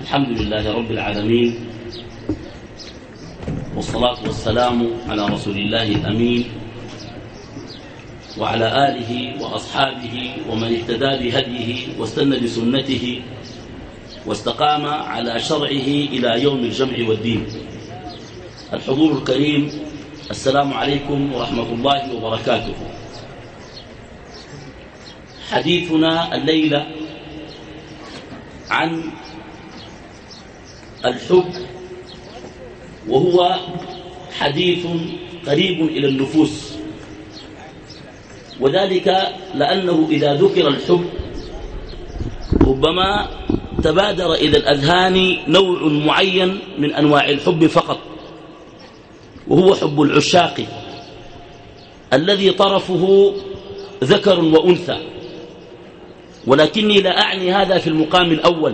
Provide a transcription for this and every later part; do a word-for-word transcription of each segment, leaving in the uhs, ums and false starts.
الحمد لله رب العالمين، والصلاة والسلام على رسول الله الأمين وعلى آله وأصحابه ومن اهتدى بهديه واستنى بسنته واستقام على شرعه إلى يوم الجمع والدين. الحضور الكريم، السلام عليكم ورحمة الله وبركاته. حديثنا الليلة عن الحب، وهو حديث قريب إلى النفوس، وذلك لأنه إذا ذكر الحب ربما تبادر إلى الأذهان نوع معين من أنواع الحب فقط، وهو حب العشاق الذي طرفه ذكر وأنثى، ولكني لا أعني هذا في المقام الأول.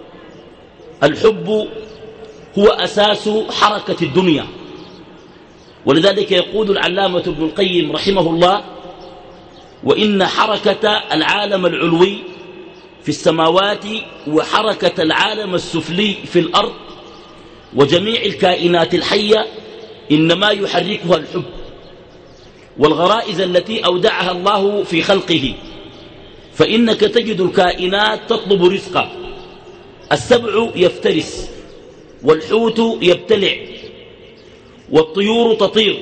الحب هو أساس حركة الدنيا، ولذلك يقول العلامة ابن القيم رحمه الله: وإن حركة العالم العلوي في السماوات وحركة العالم السفلي في الأرض وجميع الكائنات الحية إنما يحركها الحب والغرائز التي أودعها الله في خلقه، فإنك تجد الكائنات تطلب رزقا، السبع يفترس، والحوت يبتلع، والطيور تطير،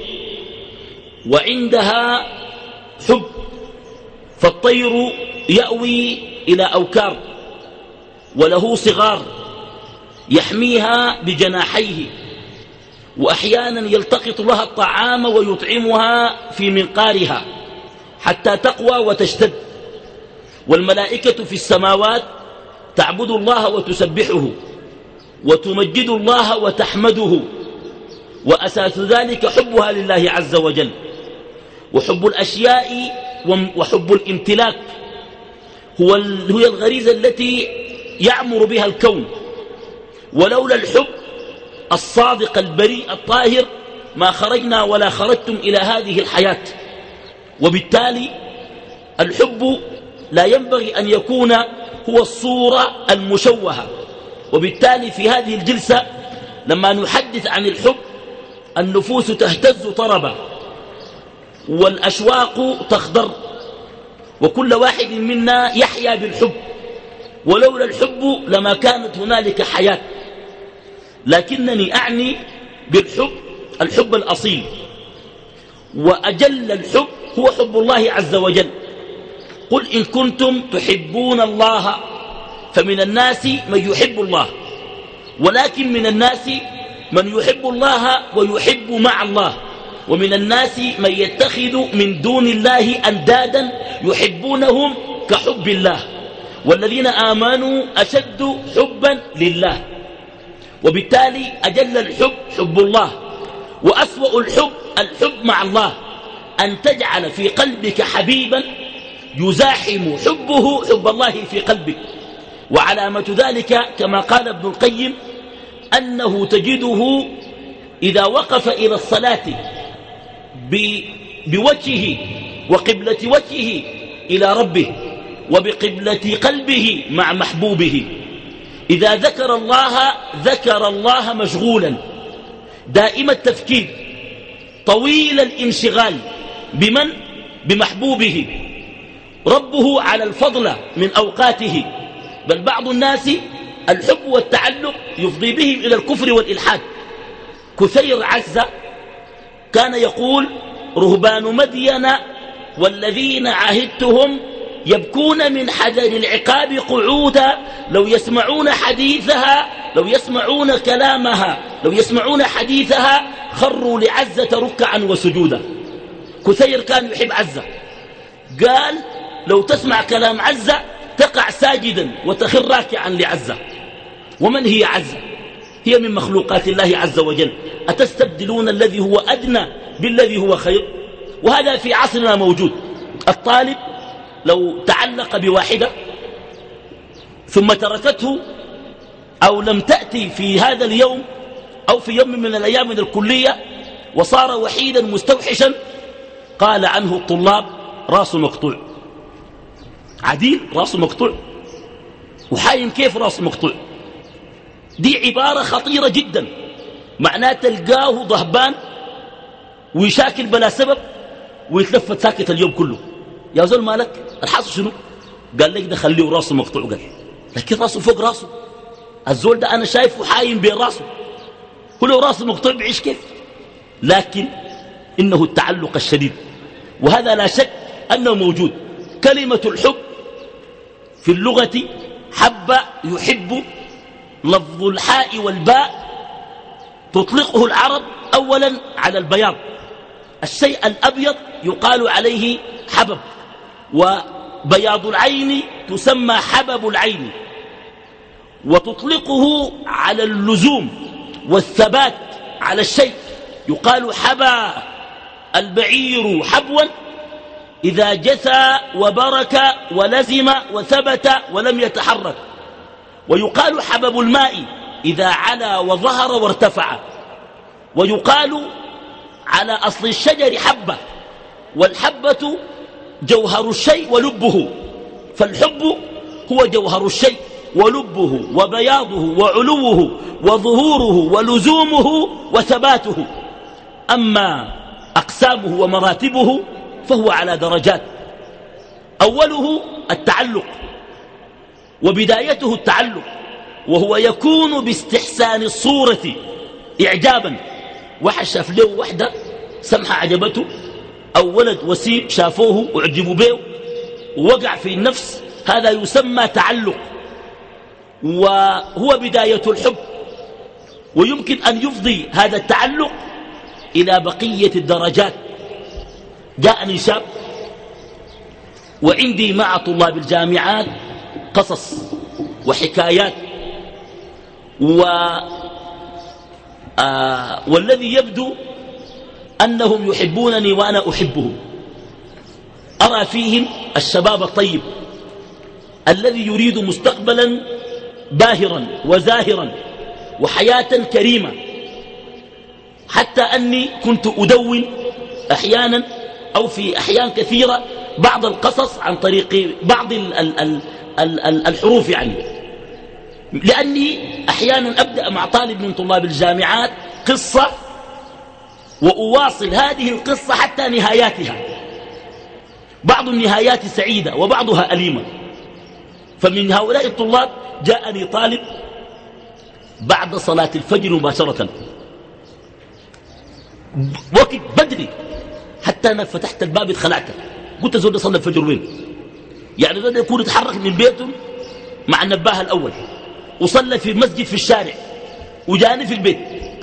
وعندها حب، فالطير يأوي إلى أوكار وله صغار يحميها بجناحيه، وأحيانا يلتقط لها الطعام ويطعمها في منقارها حتى تقوى وتشتد. والملائكة في السماوات تعبد الله وتسبحه وتمجد الله وتحمده، وأساس ذلك حبها لله عز وجل. وحب الأشياء وحب الامتلاك هو هي الغريزة التي يعمر بها الكون، ولولا الحب الصادق البريء الطاهر ما خرجنا ولا خرجتم إلى هذه الحياة. وبالتالي الحب لا ينبغي أن يكون هو الصورة المشوهة. وبالتالي في هذه الجلسة لما نحدث عن الحب النفوس تهتز طربا والأشواق تخضر، وكل واحد منا يحيا بالحب، ولولا الحب لما كانت هنالك حياة. لكنني أعني بالحب الحب الأصيل، وأجل الحب هو حب الله عز وجل. قل إن كنتم تحبون الله فمن الناس من يحب الله، ولكن من الناس من يحب الله ويحب مع الله، ومن الناس من يتخذ من دون الله أندادا يحبونهم كحب الله، والذين آمنوا أشد حبا لله. وبالتالي أجل الحب حب الله، وأسوأ الحب الحب مع الله، أن تجعل في قلبك حبيبا يزاحم حبه حب الله في قلبك. وعلامة ذلك كما قال ابن القيم أنه تجده إذا وقف إلى الصلاة بوجهه وقبلة وجهه إلى ربه وبقبلة قلبه مع محبوبه، إذا ذكر الله ذكر الله مشغولا دائم التفكير طويل الانشغال بمن؟ بمحبوبه. ربه على الفضل من أوقاته، بل بعض الناس الحب والتعلق يفضي بهم إلى الكفر والإلحاد. كثير عزة كان يقول: رهبان مدين والذين عهدتهم يبكون من حذر العقاب قعودا، لو يسمعون حديثها لو يسمعون كلامها لو يسمعون حديثها خروا لعزة ركعا وسجودا. كثير كان يحب عزة، قال: لو تسمع كلام عزة تقع ساجدا وتخر راكعا لعزة. ومن هي عزة؟ هي من مخلوقات الله عز وجل. أتستبدلون الذي هو أدنى بالذي هو خير؟ وهذا في عصرنا موجود. الطالب لو تعلق بواحدة ثم تركته أو لم تأتي في هذا اليوم أو في يوم من الأيام من الكلية وصار وحيدا مستوحشا، قال عنه الطلاب: راسه مقطوع. عديل راسه مقطوع، وحايم كيف راسه مقطوع؟ دي عبارة خطيرة جدا، معناه تلقاه ضهبان ويشاكل بلا سبب ويتلفت ساكت اليوم كله. يا زول مالك الحاصل شنو؟ قال لك ده خليه راسه مقطوع، قال لكن راسه فوق راسه. الزول ده أنا شايفه حايم بين راسه، هو لو راسه مقطوع بعيش كيف؟ لكن إنه التعلق الشديد، وهذا لا شك أنه موجود. كلمة الحب في اللغة حب يحب، لفظ الحاء والباء تطلقه العرب أولا على البياض، الشيء الأبيض يقال عليه حبب، وبياض العين تسمى حبب العين، وتطلقه على اللزوم والثبات على الشيء، يقال حبى البعير حبوا إذا جثى وبرك ولزم وثبت ولم يتحرك، ويقال حبب الماء إذا علا وظهر وارتفع، ويقال على أصل الشجر حبة، والحبة جوهر الشيء ولبه، فالحب هو جوهر الشيء ولبه وبياضه وعلوه وظهوره ولزومه وثباته. أما أقسامه ومراتبه فهو على درجات، أوله التعلق وبدايته التعلق، وهو يكون باستحسان الصورة إعجابا. واحد شاف له وحدة سمحة عجبته، أو ولد وسيم شافوه وعجبوا به ووقع في النفس، هذا يسمى تعلق، وهو بداية الحب. ويمكن أن يفضي هذا التعلق إلى بقية الدرجات. جاءني شاب وعندي مع طلاب الجامعات قصص وحكايات، و آه والذي يبدو أنهم يحبونني وأنا أحبهم. أرى فيهم الشباب الطيب الذي يريد مستقبلا باهرا وزاهرا وحياة كريمة، حتى أني كنت أدون أحيانا أو في أحيان كثيرة بعض القصص عن طريق بعض ال ال ال ال ال الحروف، يعني لأني أحيانا أبدأ مع طالب من طلاب الجامعات قصة وأواصل هذه القصة حتى نهاياتها، بعض النهايات سعيدة وبعضها أليمة. فمن هؤلاء الطلاب جاءني طالب بعد صلاة الفجر مباشرة، وقت بدري، حتى أنا فتحت الباب اتخلعت، قلت زود صلى الفجر وين؟ يعني زود يكون يتحرك من بيته مع النباه الأول، وصلى في مسجد في الشارع، وجاني في البيت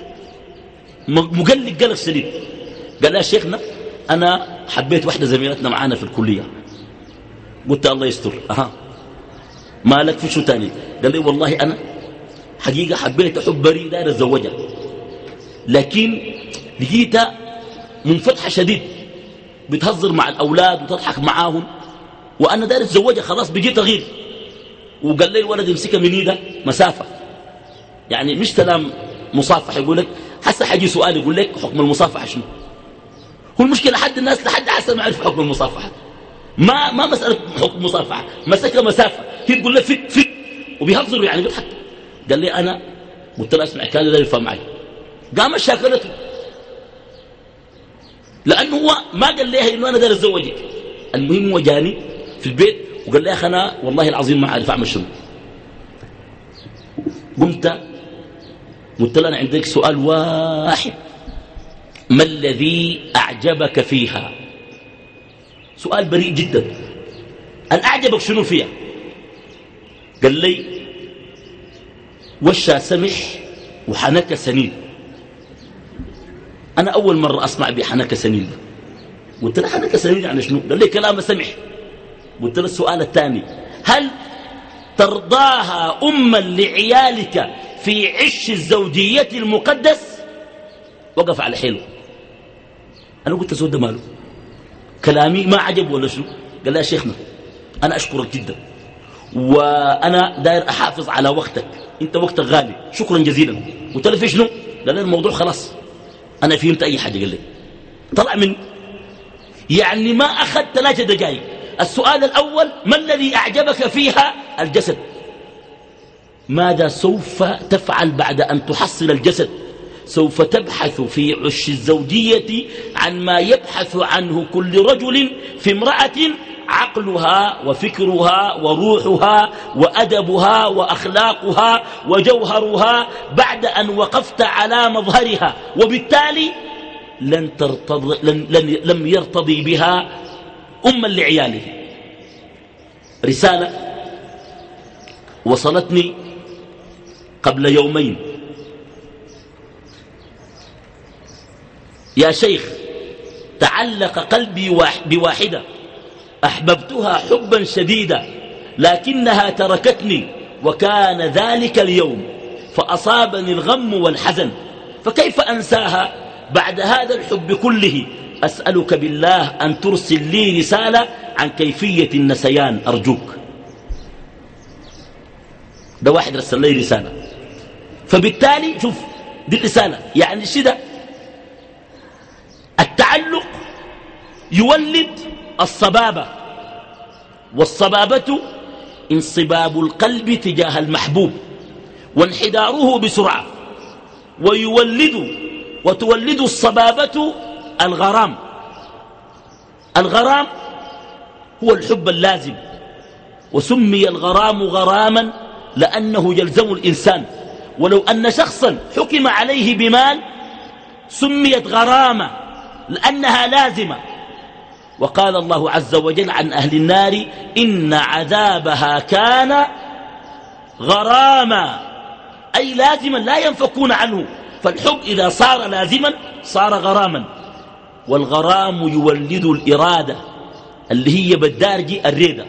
مقلق قلق شديد. قال يا شيخنا أنا حبيت واحدة زميلتنا معانا في الكلية. قلت الله يستر. أها مالك في شو تاني؟ قال لي والله أنا حقيقة حبيت حب بريء داير أتزوجها، لكن لقيتها منفتحة شديد، بتهزر مع الأولاد وتضحك معاهم، وأنا داير أتزوجها خلاص بقيت أغير. وقال لي الولد يمسكها من إيده مسافة، يعني مش سلام مصافحة، يقول لك حسا حاجي سؤال يقول لك حكم المصافحة شنو؟ هو المشكلة حد الناس لحد حسا ما يعرف حكم المصافحة، ما ما مسألة حكم المصافحة، مسكها مسافة، هي تقول له فت فت وبيهزروا يعني بيضحك. قال لي أنا قلت له اسمع كذا لا يفهم معي، قام شاكلته، لأنه هو ما قال لي إنه أنا داير أتزوجك. المهم هو جاني في البيت وقال لي يا أخي أنا والله العظيم ما أعرف أعمل شنو. قمت قلت له أنا عندك سؤال واحد، ما الذي أعجبك فيها؟ سؤال بريء جدا. أن أعجبك شنو فيها؟ قال لي وشها سمح وحنك سنين. أنا أول مرة أسمع بحنك سنين. قلت له حنك سنين يعني شنو؟ قال لي كلام سمح. قلت له السؤال الثاني، هل ترضاها أما لعيالك في عش الزوجية المقدس؟ وقف على حيله. أنا قلت سود ماله كلامي ما عجب ولا شنو؟ قال لا يا شيخنا أنا أشكرك جدا، وأنا داير أحافظ على وقتك، أنت وقتك غالي، شكرا جزيلا. قلت له في شنو؟ قال لي الموضوع خلاص أنا فهمت أي حاجة. قال لي طلع من يعني ما أخذ ثلاثة دقائق. السؤال الأول ما الذي أعجبك فيها؟ الجسد. ماذا سوف تفعل بعد أن تحصل الجسد؟ سوف تبحث في عش الزوجية عن ما يبحث عنه كل رجل في امرأة، عقلها وفكرها وروحها وأدبها وأخلاقها وجوهرها بعد أن وقفت على مظهرها، وبالتالي لن ترتض... لن... لن... لم يرتضي بها أما لعياله. رسالة وصلتني قبل يومين: يا شيخ، تعلق قلبي بواحدة أحببتها حبا شديدا، لكنها تركتني وكان ذلك اليوم، فأصابني الغم والحزن، فكيف أنساها بعد هذا الحب كله؟ أسألك بالله أن ترسل لي رسالة عن كيفية النسيان أرجوك. ده واحد رسل لي رسالة. فبالتالي شوف دي الرسالة، يعني شده التعلق يولد الصبابة، والصبابة انصباب القلب تجاه المحبوب وانحداره بسرعة، ويولد وتولد الصبابة الغرام. الغرام هو الحب اللازم، وسمي الغرام غراما لأنه يلزم الإنسان، ولو أن شخصا حكم عليه بمال سميت غرامة لأنها لازمة. وقال الله عز وجل عن أهل النار: إن عذابها كان غراما، أي لازما لا ينفكون عنه. فالحب إذا صار لازما صار غراما، والغرام يولد الإرادة اللي هي بالدارجي الريدة،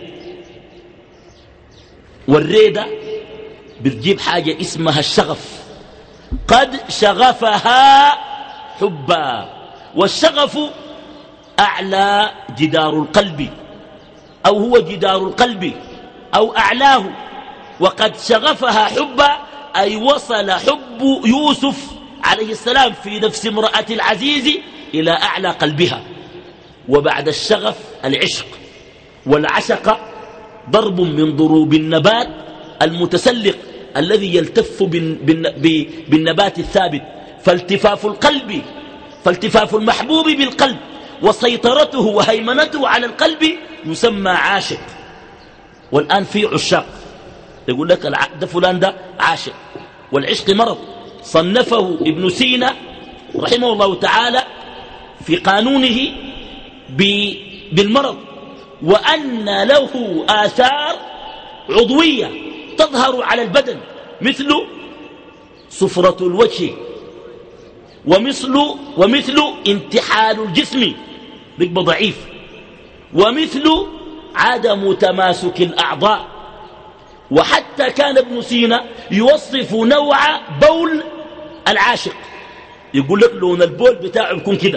والريدة بتجيب حاجة اسمها الشغف. قد شغفها حبا، والشغف أعلى جدار القلب، أو هو جدار القلب أو أعلاه. وقد شغفها حبا أي وصل حب يوسف عليه السلام في نفس امرأة العزيز إلى أعلى قلبها. وبعد الشغف العشق، والعشق ضرب من ضروب النبات المتسلق الذي يلتف بالنبات الثابت. فالتفاف القلب فالتفاف المحبوب بالقلب وسيطرته وهيمنته على القلب يسمى عاشق. والآن في عشاق يقول لك ده فلان ده عاشق، والعشق مرض صنفه ابن سينا رحمه الله تعالى في قانونه بالمرض، وأن له آثار عضوية تظهر على البدن مثل صفرة الوجه، ومثل, ومثل انتحال الجسم بيبقى ضعيف، ومثل عدم تماسك الأعضاء. وحتى كان ابن سينا يوصف نوع بول العاشق، يقول لك لون البول بتاعه يكون كده.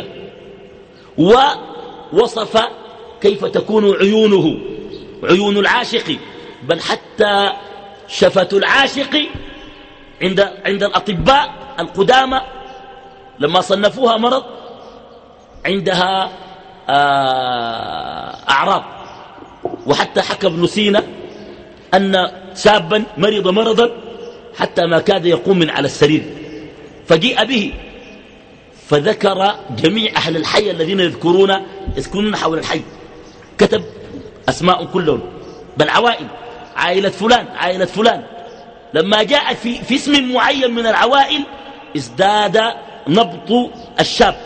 ووصف كيف تكون عيونه، عيون العاشق، بل حتى شفة العاشق عند, عند الأطباء القدامى لما صنفوها مرض عندها أعراض. وحتى حكى ابن سينا أن شابا مرض مرضا حتى ما كاد يقوم من على السرير، فجيء به فذكر جميع أهل الحي الذين يذكرون يسكنون حول الحي، كتب أسماء كلهم بالعوائل، عائلة فلان عائلة فلان. لما جاء في, في اسم معين من العوائل ازداد نبض الشاب،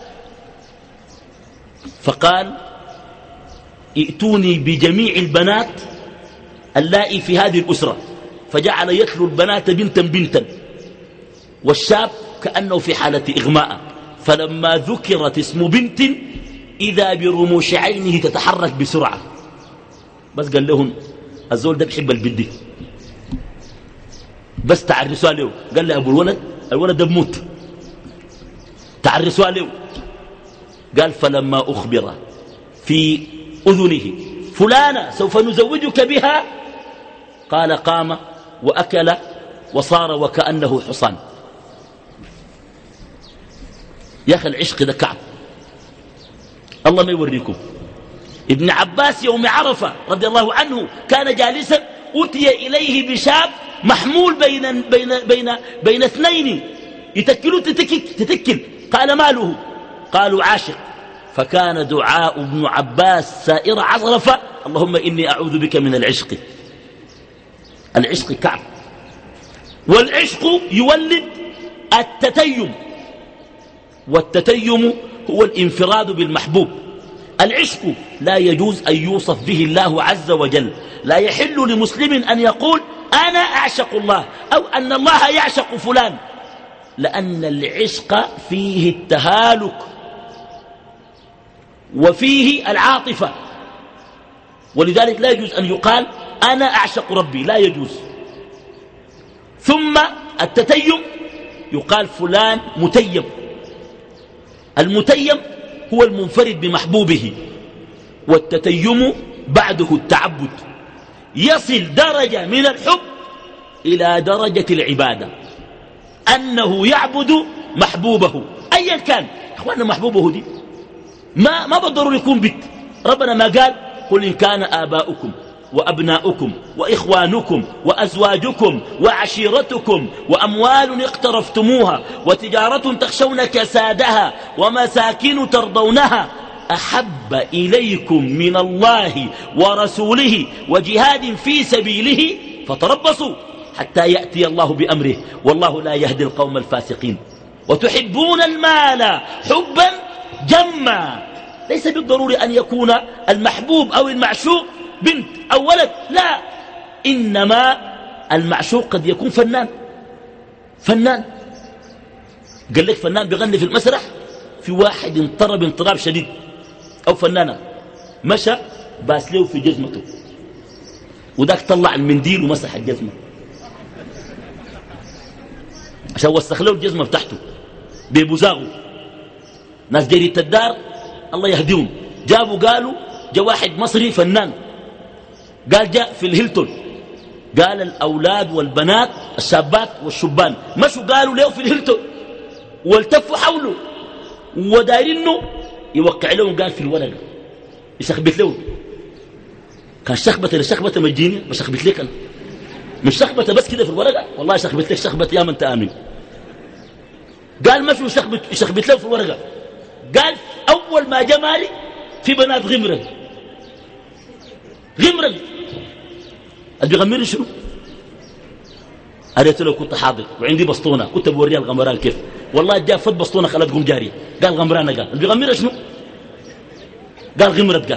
فقال: ائتوني بجميع البنات اللائي في هذه الأسرة. فجعل يتلو البنات بنتا بنتا، والشاب كأنه في حالة إغماء. فلما ذكرت اسم بنت إذا برموش عينه تتحرك بسرعة، بس قال لهم الزول ده بحب البنت، بس تعرسوا له. قال له أبو الولد الولد ده بموت، تعرسوا له. قال: فلما أخبر في أذنه فلانة سوف نزوجك بها، قال قام وأكل وصار وكأنه حصان. يا أخي العشق ده كعب، الله ما يوريكم. ابن عباس يوم عرفة رضي الله عنه كان جالسا، أتي إليه بشاب محمول بين, بين, بين, بين اثنين يتكلوا تتكل, تتكل قال ماله؟ قالوا عاشق. فكان دعاء ابن عباس سائر عصرفة اللهم إني أعوذ بك من العشق. العشق كعب، والعشق يولد التتيم، والتتيم هو الانفراد بالمحبوب. العشق لا يجوز أن يوصف به الله عز وجل. لا يحل لمسلم أن يقول أنا أعشق الله أو أن الله يعشق فلان، لأن العشق فيه التهالك وفيه العاطفة، ولذلك لا يجوز أن يقال أنا أعشق ربي، لا يجوز. ثم التتيم يقال فلان متيم. المتيم هو المنفرد بمحبوبه، والتتيم بعده التعبد، يصل درجة من الحب إلى درجة العبادة، أنه يعبد محبوبه أيا كان. إخواننا محبوبه دي ما, ما بالضروري يكون بنت. ربنا ما قال قل إن كان آباؤكم وأبناؤكم وإخوانكم وأزواجكم وعشيرتكم وأموال اقترفتموها وتجارة تخشون كسادها ومساكن ترضونها أحب إليكم من الله ورسوله وجهاد في سبيله فتربصوا حتى يأتي الله بأمره والله لا يهدي القوم الفاسقين. وتحبون المال حبا جما. ليس بالضروري أن يكون المحبوب أو المعشوق بنت أو ولد، لا، إنما المعشوق قد يكون فنان. فنان قال لك فنان بيغني في المسرح، في واحد انطرب انطراب شديد، أو فنانة مشى باس له في جزمته، وذاك طلع المنديل ومسح الجزمة عشان وسخ له الجزمة بتاعته ببزاغه. ناس جريدة الدار الله يهديهم جابوا قالوا جاء واحد مصري فنان، قال جاء في الهيلتون، قال الأولاد والبنات الشابات والشبان مشوا قالوا له في الهيلتون والتفوا حوله ودايرينه يوقع لهم، قال في الورقة يشخبت له. كان شخبت لشخبة مجيني بشخبت لك أنا، مش شخبة بس كده في الورقة، والله شخبت لك شخبة يا من تآمن. قال مشوا يشخبت, يشخبت له في الورقة. قال أول ما جاء مالي في بنات غمرة غمرة اللي بيغمرني شنو؟ قالت له كنت حاضر وعندي بسطونة كنت بوريها الغمران كيف، والله جاء فت بسطونة خلت قوم جارية. قال غمرانة، قال اللي بيغمرها شنو؟ قال غمرت. قال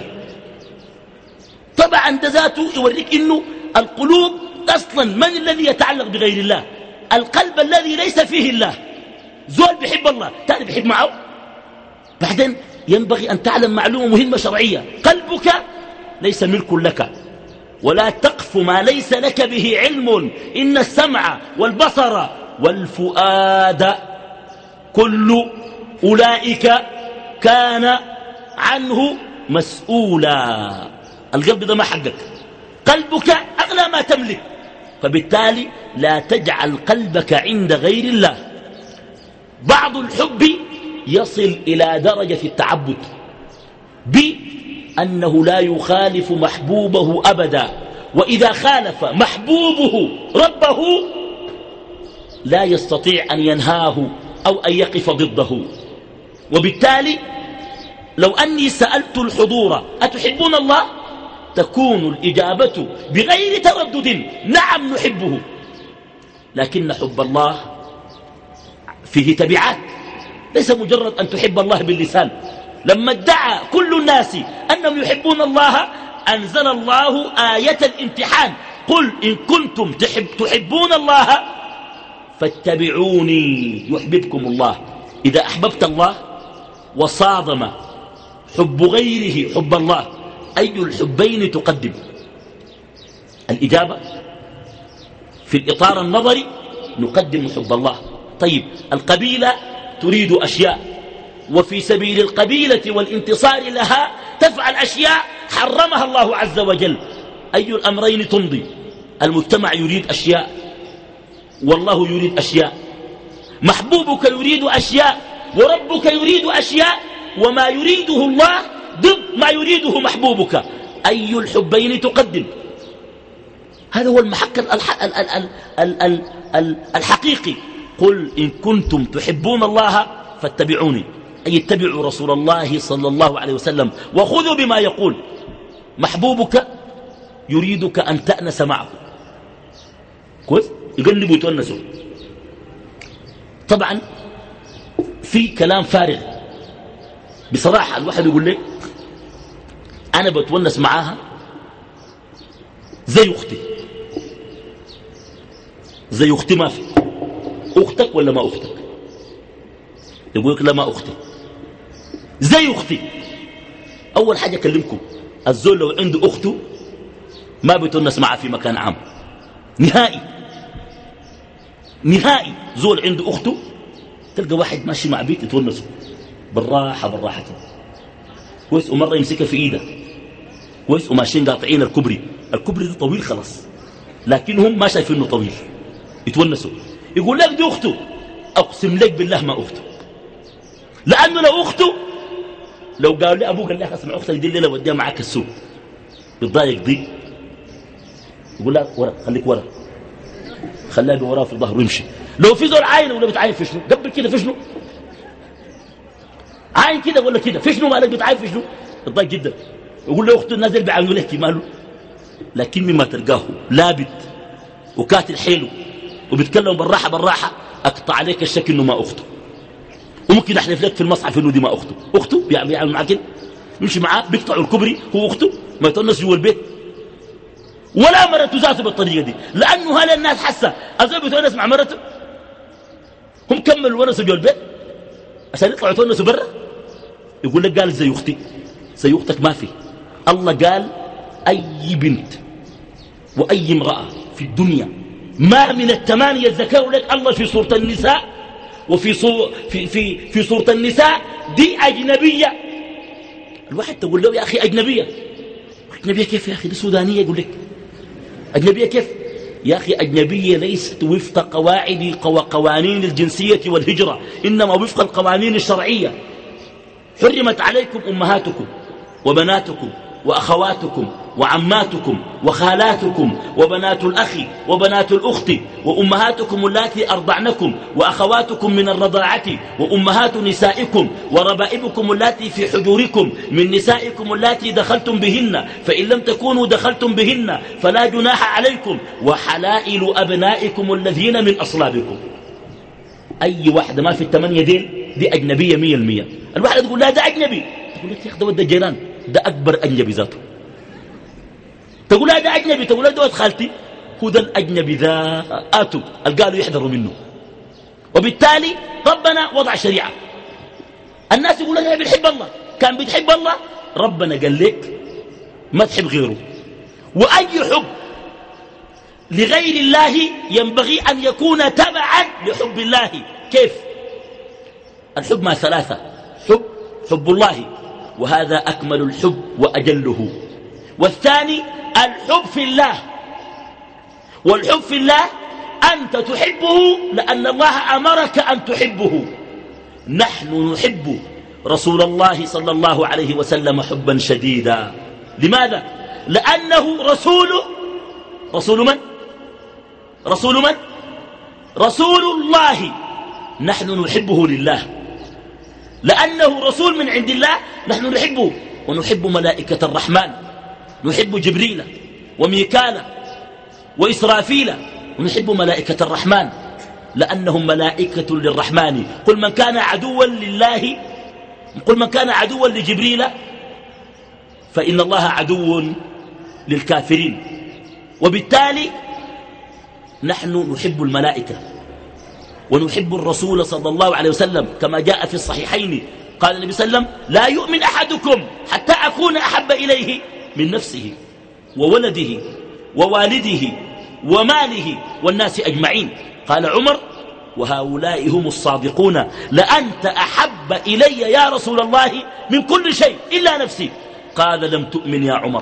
طبعا ده ذاته يوريك إنه القلوب أصلا من الذي يتعلق بغير الله؟ القلب الذي ليس فيه الله. زول بيحب الله تاني بيحب معه. بعدين ينبغي أن تعلم معلومة مهمة شرعية، قلبك ليس ملك لك، ولا تقف ما ليس لك به علم، إن السمع والبصر والفؤاد كل أولئك كان عنه مسؤولا. القلب ده ما حقك، قلبك أغلى ما تملك، فبالتالي لا تجعل قلبك عند غير الله. بعض الحب يصل إلى درجة التعبد بأنه لا يخالف محبوبه أبدا، وإذا خالف محبوبه ربه لا يستطيع أن ينهاه أو أن يقف ضده. وبالتالي لو أني سألت الحضور أتحبون الله؟ تكون الإجابة بغير تردد نعم نحبه. لكن حب الله فيه تبعات، ليس مجرد أن تحب الله باللسان. لما ادعى كل الناس أنهم يحبون الله أنزل الله آية الامتحان، قل إن كنتم تحب تحبون الله فاتبعوني يحببكم الله. إذا أحببت الله وصادم حب غيره حب الله، أي الحبين تقدم؟ الإجابة في الإطار النظري نقدم حب الله. طيب القبيلة تريد أشياء، وفي سبيل القبيلة والانتصار لها تفعل أشياء حرمها الله عز وجل، أي الأمرين تمضي؟ المجتمع يريد أشياء والله يريد أشياء، محبوبك يريد أشياء وربك يريد أشياء، وما يريده الله ضد ما يريده محبوبك، أي الحبين تقدم؟ هذا هو المحك الح... ال... ال... ال... ال... ال... ال... الحقيقي. قل إن كنتم تحبون الله فاتبعوني، أي اتبعوا رسول الله صلى الله عليه وسلم وخذوا بما يقول. محبوبك يريدك أن تأنس معه، كويس، يقلبوا يتونسوا. طبعا في كلام فارغ بصراحة. الواحد يقول لك أنا بتونس معاها زي أختي. زي أختي ما في. أختك ولا ما أختك؟ يقول لك لا ما أختي. زي أختي. أول حاجة أكلمكم، الزول لو عنده أخته ما بيتونس معها في مكان عام نهائي نهائي. زول عنده أخته تلقى واحد ماشي مع بيت يتونسوا بالراحة بالراحة كده، كويس، ومرة يمسكها في إيده، كويس، وماشيين قاطعين الكبري. الكبري ده طويل خلاص، لكنهم ما شايفينه طويل، يتونسوا. يقول لك دي أخته، أقسم لك بالله ما أخته، لأنه لو أخته لو قال لي أبوك قال لي أسمع أختك دي الليلة وديها معاك السوق يتضايق دي. يقول لك ورا، خليك ورا، خليها بوراه في الظهر ويمشي. لو في زول عاين ولا بتعاين في شنو؟ قبل كده في شنو؟ عاين كده ولا كده في شنو؟ مالك بتعاين في شنو؟ يتضايق جدا. يقول له أخته نازل بعينه لك ماله. لكن مما تلقاه لابد وكاتل حيله وبيتكلم بالراحة بالراحة، أقطع عليك الشك إنه ما أخته، وممكن أحلف لك في المصحف إنه دي ما أخته. أخته بيعمل معاه كده، يمشي معاه بيقطعوا الكبري، هو أخته ما يتونس جوا البيت ولا مرته ذاته بالطريقة دي، لأنه هلا الناس حسه أزول بيتونس مع مرته. هم كملوا ونسوا جوا البيت عشان يطلعوا يتونسوا برا. يقول لك قال زي أختي، زي أختك ما في. الله قال أي بنت وأي امرأة في الدنيا ما من الثمانية ذكروا لك الله في سورة النساء، وفي صو... في في في سورة النساء دي أجنبية. الواحد تقول له يا أخي أجنبية، أجنبية كيف يا أخي؟ دي سودانية. يقول لك أجنبية كيف يا أخي؟ أجنبية ليست وفق قواعد وقوانين الجنسية والهجرة، إنما وفق القوانين الشرعية. حرمت عليكم أمهاتكم وبناتكم وأخواتكم وعماتكم وخالاتكم وبنات الأخ وبنات الأخت وأمهاتكم اللاتي أرضعنكم وأخواتكم من الرضاعة وأمهات نسائكم وربائبكم اللاتي في حجوركم من نسائكم اللاتي دخلتم بهن، فإن لم تكونوا دخلتم بهن فلا جناح عليكم، وحلائل أبنائكم الذين من أصلابكم. أي واحدة ما في الثمانية دين دي أجنبية مية المية. الواحد تقول لا ده أجنبي، تقول لك يا أخي ده ود الجيران، ده أكبر أجنبي ذاته. تقول لا ده أجنبي، تقول لا ده ود خالتي، هو ده الأجنبي ذاته قالوا يحذروا منه. وبالتالي ربنا وضع شريعة. الناس يقول لك بنحب الله، كان بتحب الله ربنا قال لك ما تحب غيره. وأي حب لغير الله ينبغي أن يكون تبعا لحب الله. كيف؟ الحب مع ثلاثة: حب حب الله، وهذا أكمل الحب وأجله. والثاني الحب في الله، والحب في الله أنت تحبه لأن الله أمرك أن تحبه. نحن نحب رسول الله صلى الله عليه وسلم حبا شديدا. لماذا؟ لأنه رسول. رسول من؟ رسول من؟ رسول الله. نحن نحبه لله، لأنه رسول من عند الله نحن نحبه. ونحب ملائكة الرحمن، نحب جبريل وميكال وإسرافيل، ونحب ملائكة الرحمن لأنهم ملائكة للرحمن. قل من كان عدوا لله، قل من كان عدوا لجبريل فإن الله عدو للكافرين. وبالتالي نحن نحب الملائكة ونحب الرسول صلى الله عليه وسلم، كما جاء في الصحيحين قال النبي صلى الله عليه وسلم: لا يؤمن أحدكم حتى أكون أحب إليه من نفسه وولده ووالده وماله والناس أجمعين. قال عمر: وهؤلاء هم الصادقون، لأنت أحب إلي يا رسول الله من كل شيء إلا نفسي. قال: لم تؤمن يا عمر.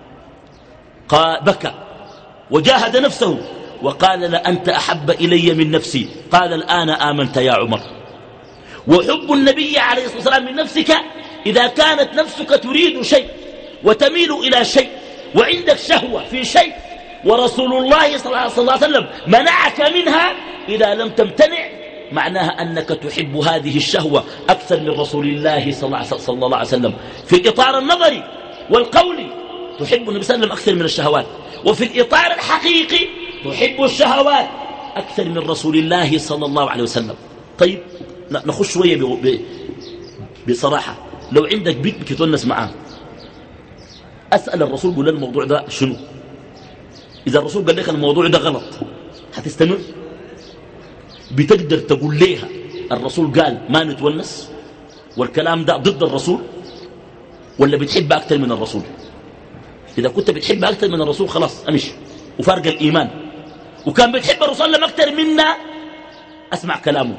قال بكى وجاهد نفسه وقال: لأنت أحب إلي من نفسي. قال: الآن آمنت يا عمر. وحب النبي عليه الصلاة والسلام من نفسك إذا كانت نفسك تريد شيء وتميل إلى شيء وعندك شهوة في شيء ورسول الله صلى الله عليه وسلم منعك منها، إذا لم تمتنع معناها أنك تحب هذه الشهوة أكثر من رسول الله صلى الله عليه وسلم. في الإطار النظري والقولي تحب النبي صلى الله عليه وسلم أكثر من الشهوات، وفي الإطار الحقيقي تحب الشهوات أكثر من رسول الله صلى الله عليه وسلم. طيب نخش شوية بصراحة، لو عندك بيت بتتونس معاه، أسأل الرسول قول الموضوع ده شنو؟ إذا الرسول قال لك الموضوع ده غلط هتستمر؟ بتقدر تقول ليها الرسول قال ما نتونس والكلام ده ضد الرسول، ولا بتحب أكثر من الرسول؟ إذا كنت بتحب أكثر من الرسول خلاص أمشي وفارق الإيمان، وكان بتحب الرسول لما أكثر منا أسمع كلامه.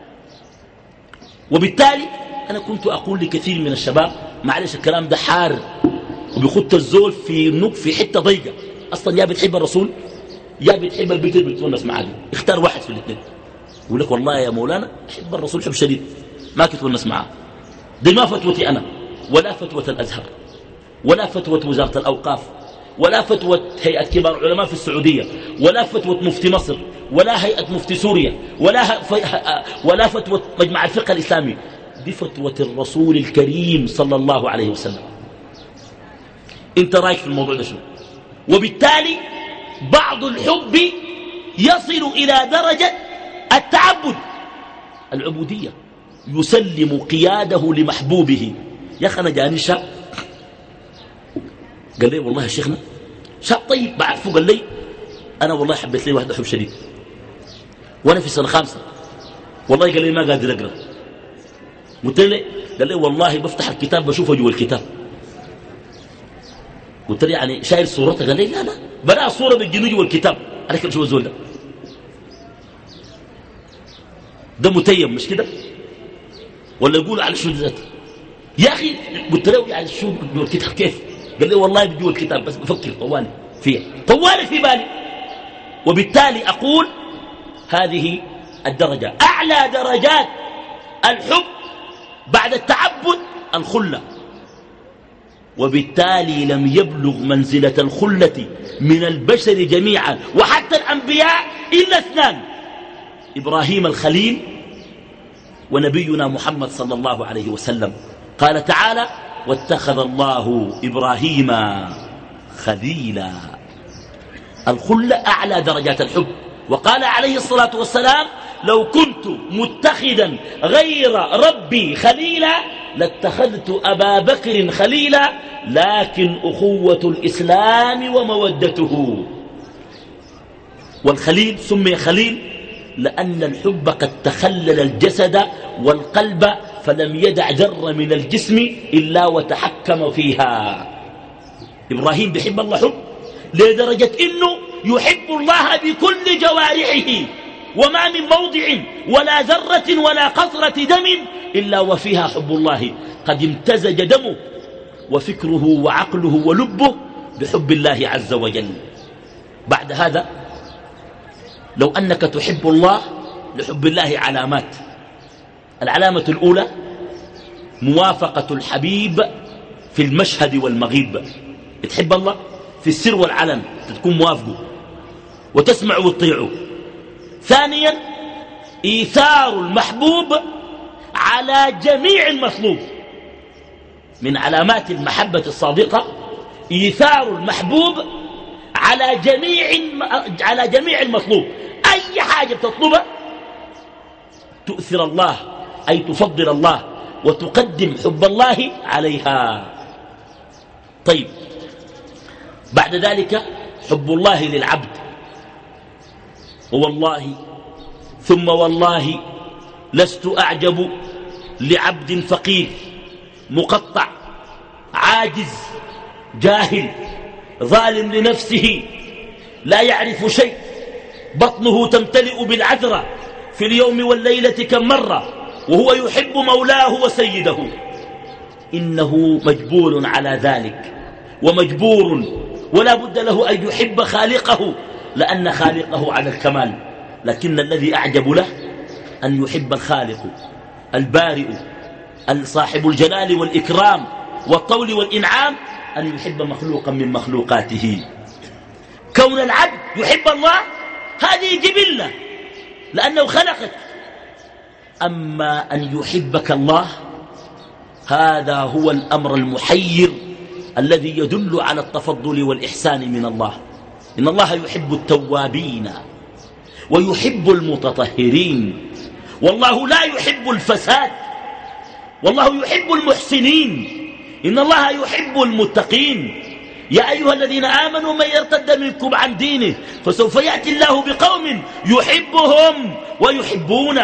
وبالتالي أنا كنت أقول لكثير من الشباب معلش الكلام ده حار وبيخط الزول في نوك في حتة ضيقة، أصلا يا بتحب الرسول يا بتحب البيت اللي بتونس معاه، اختار واحد في الاثنين. يقول لك والله يا مولانا أحب الرسول حب شديد ما كتونس معاه. دي ما فتوتي أنا ولا فتوة الأزهر ولا فتوة وزارة الأوقاف ولا فتوة هيئة كبار العلماء في السعودية ولا فتوة مفتي مصر ولا هيئة مفتي سوريا ولا, ولا فتوة مجمع الفقه الإسلامي، دي فتوة الرسول الكريم صلى الله عليه وسلم. انت رايك في الموضوع ده شنو؟ وبالتالي بعض الحب يصل إلى درجة التعبد، العبودية، يسلم قياده لمحبوبه. يا أخي أنا جاني شاب قال لي والله يا شيخنا شاب طيب بعرفه، قال لي أنا والله حبيت لي واحدة حب شديد وأنا في سنة خامسة، والله قال لي ما قادر أقرأ. قلت له قال لي والله بفتح الكتاب بشوفه جوا الكتاب. قلت له يعني شايل صورتها؟ قال لي لا لا بلا صورة بالجنوب جوا الكتاب. أنا كيف شو الزول ده؟ ده متيم مش كده؟ ولا يقول على شو ذاته؟ يا أخي قلت له يعني شو جوا الكتاب كيف؟ قال لي والله جوا الكتاب بس بفكر طوالي فيها طوالي في بالي. وبالتالي أقول هذه الدرجة أعلى درجات الحب بعد التعبد الخلة، وبالتالي لم يبلغ منزلة الخلة من البشر جميعا وحتى الأنبياء إلا اثنان، إبراهيم الخليل ونبينا محمد صلى الله عليه وسلم. قال تعالى واتخذ الله إبراهيم خليلا. الخلة أعلى درجات الحب. وقال عليه الصلاة والسلام لو كنت متخذا غير ربي خليلا لاتخذت أبا بكر خليلا، لكن أخوة الإسلام ومودته. والخليل سمي خليل لأن الحب قد تخلل الجسد والقلب فلم يدع ذرة من الجسم إلا وتحكم فيها. إبراهيم بيحب الله حب لدرجة إنه يحب الله بكل جوارحه، وما من موضع ولا ذرة ولا قطرة دم إلا وفيها حب الله، قد امتزج دمه وفكره وعقله ولبه بحب الله عز وجل. بعد هذا لو أنك تحب الله لحب الله علامات. العلامة الأولى موافقة الحبيب في المشهد والمغيب. تحب الله في السر والعلن تكون موافقه وتسمع وتطيعه. ثانيا إيثار المحبوب على جميع المطلوب. من علامات المحبة الصادقة إيثار المحبوب على جميع على جميع المطلوب. أي حاجة بتطلبها تؤثر الله أي تفضل الله وتقدم حب الله عليها. طيب بعد ذلك حب الله للعبد. والله ثم والله لست أعجب لعبد فقير مقطع عاجز جاهل ظالم لنفسه لا يعرف شيء، بطنه تمتلئ بالعذرة في اليوم والليلة كم مرة وهو يحب مولاه وسيده. إنه مجبور على ذلك ومجبور ولا بد له أن يحب خالقه لأن خالقه على الكمال، لكن الذي أعجب له أن يحب الخالق البارئ صاحب الجلال والإكرام والطول والإنعام، أن يحب مخلوقا من مخلوقاته. كون العبد يحب الله هذه جبلة لأنه خلقك. أما أن يحبك الله هذا هو الأمر المحير الذي يدل على التفضل والإحسان من الله. إن الله يحب التوابين ويحب المتطهرين، والله لا يحب الفساد، والله يحب المحسنين، إن الله يحب المتقين. يا أيها الذين آمنوا من يرتد منكم عن دينه فسوف يأتي الله بقوم يحبهم ويحبونه.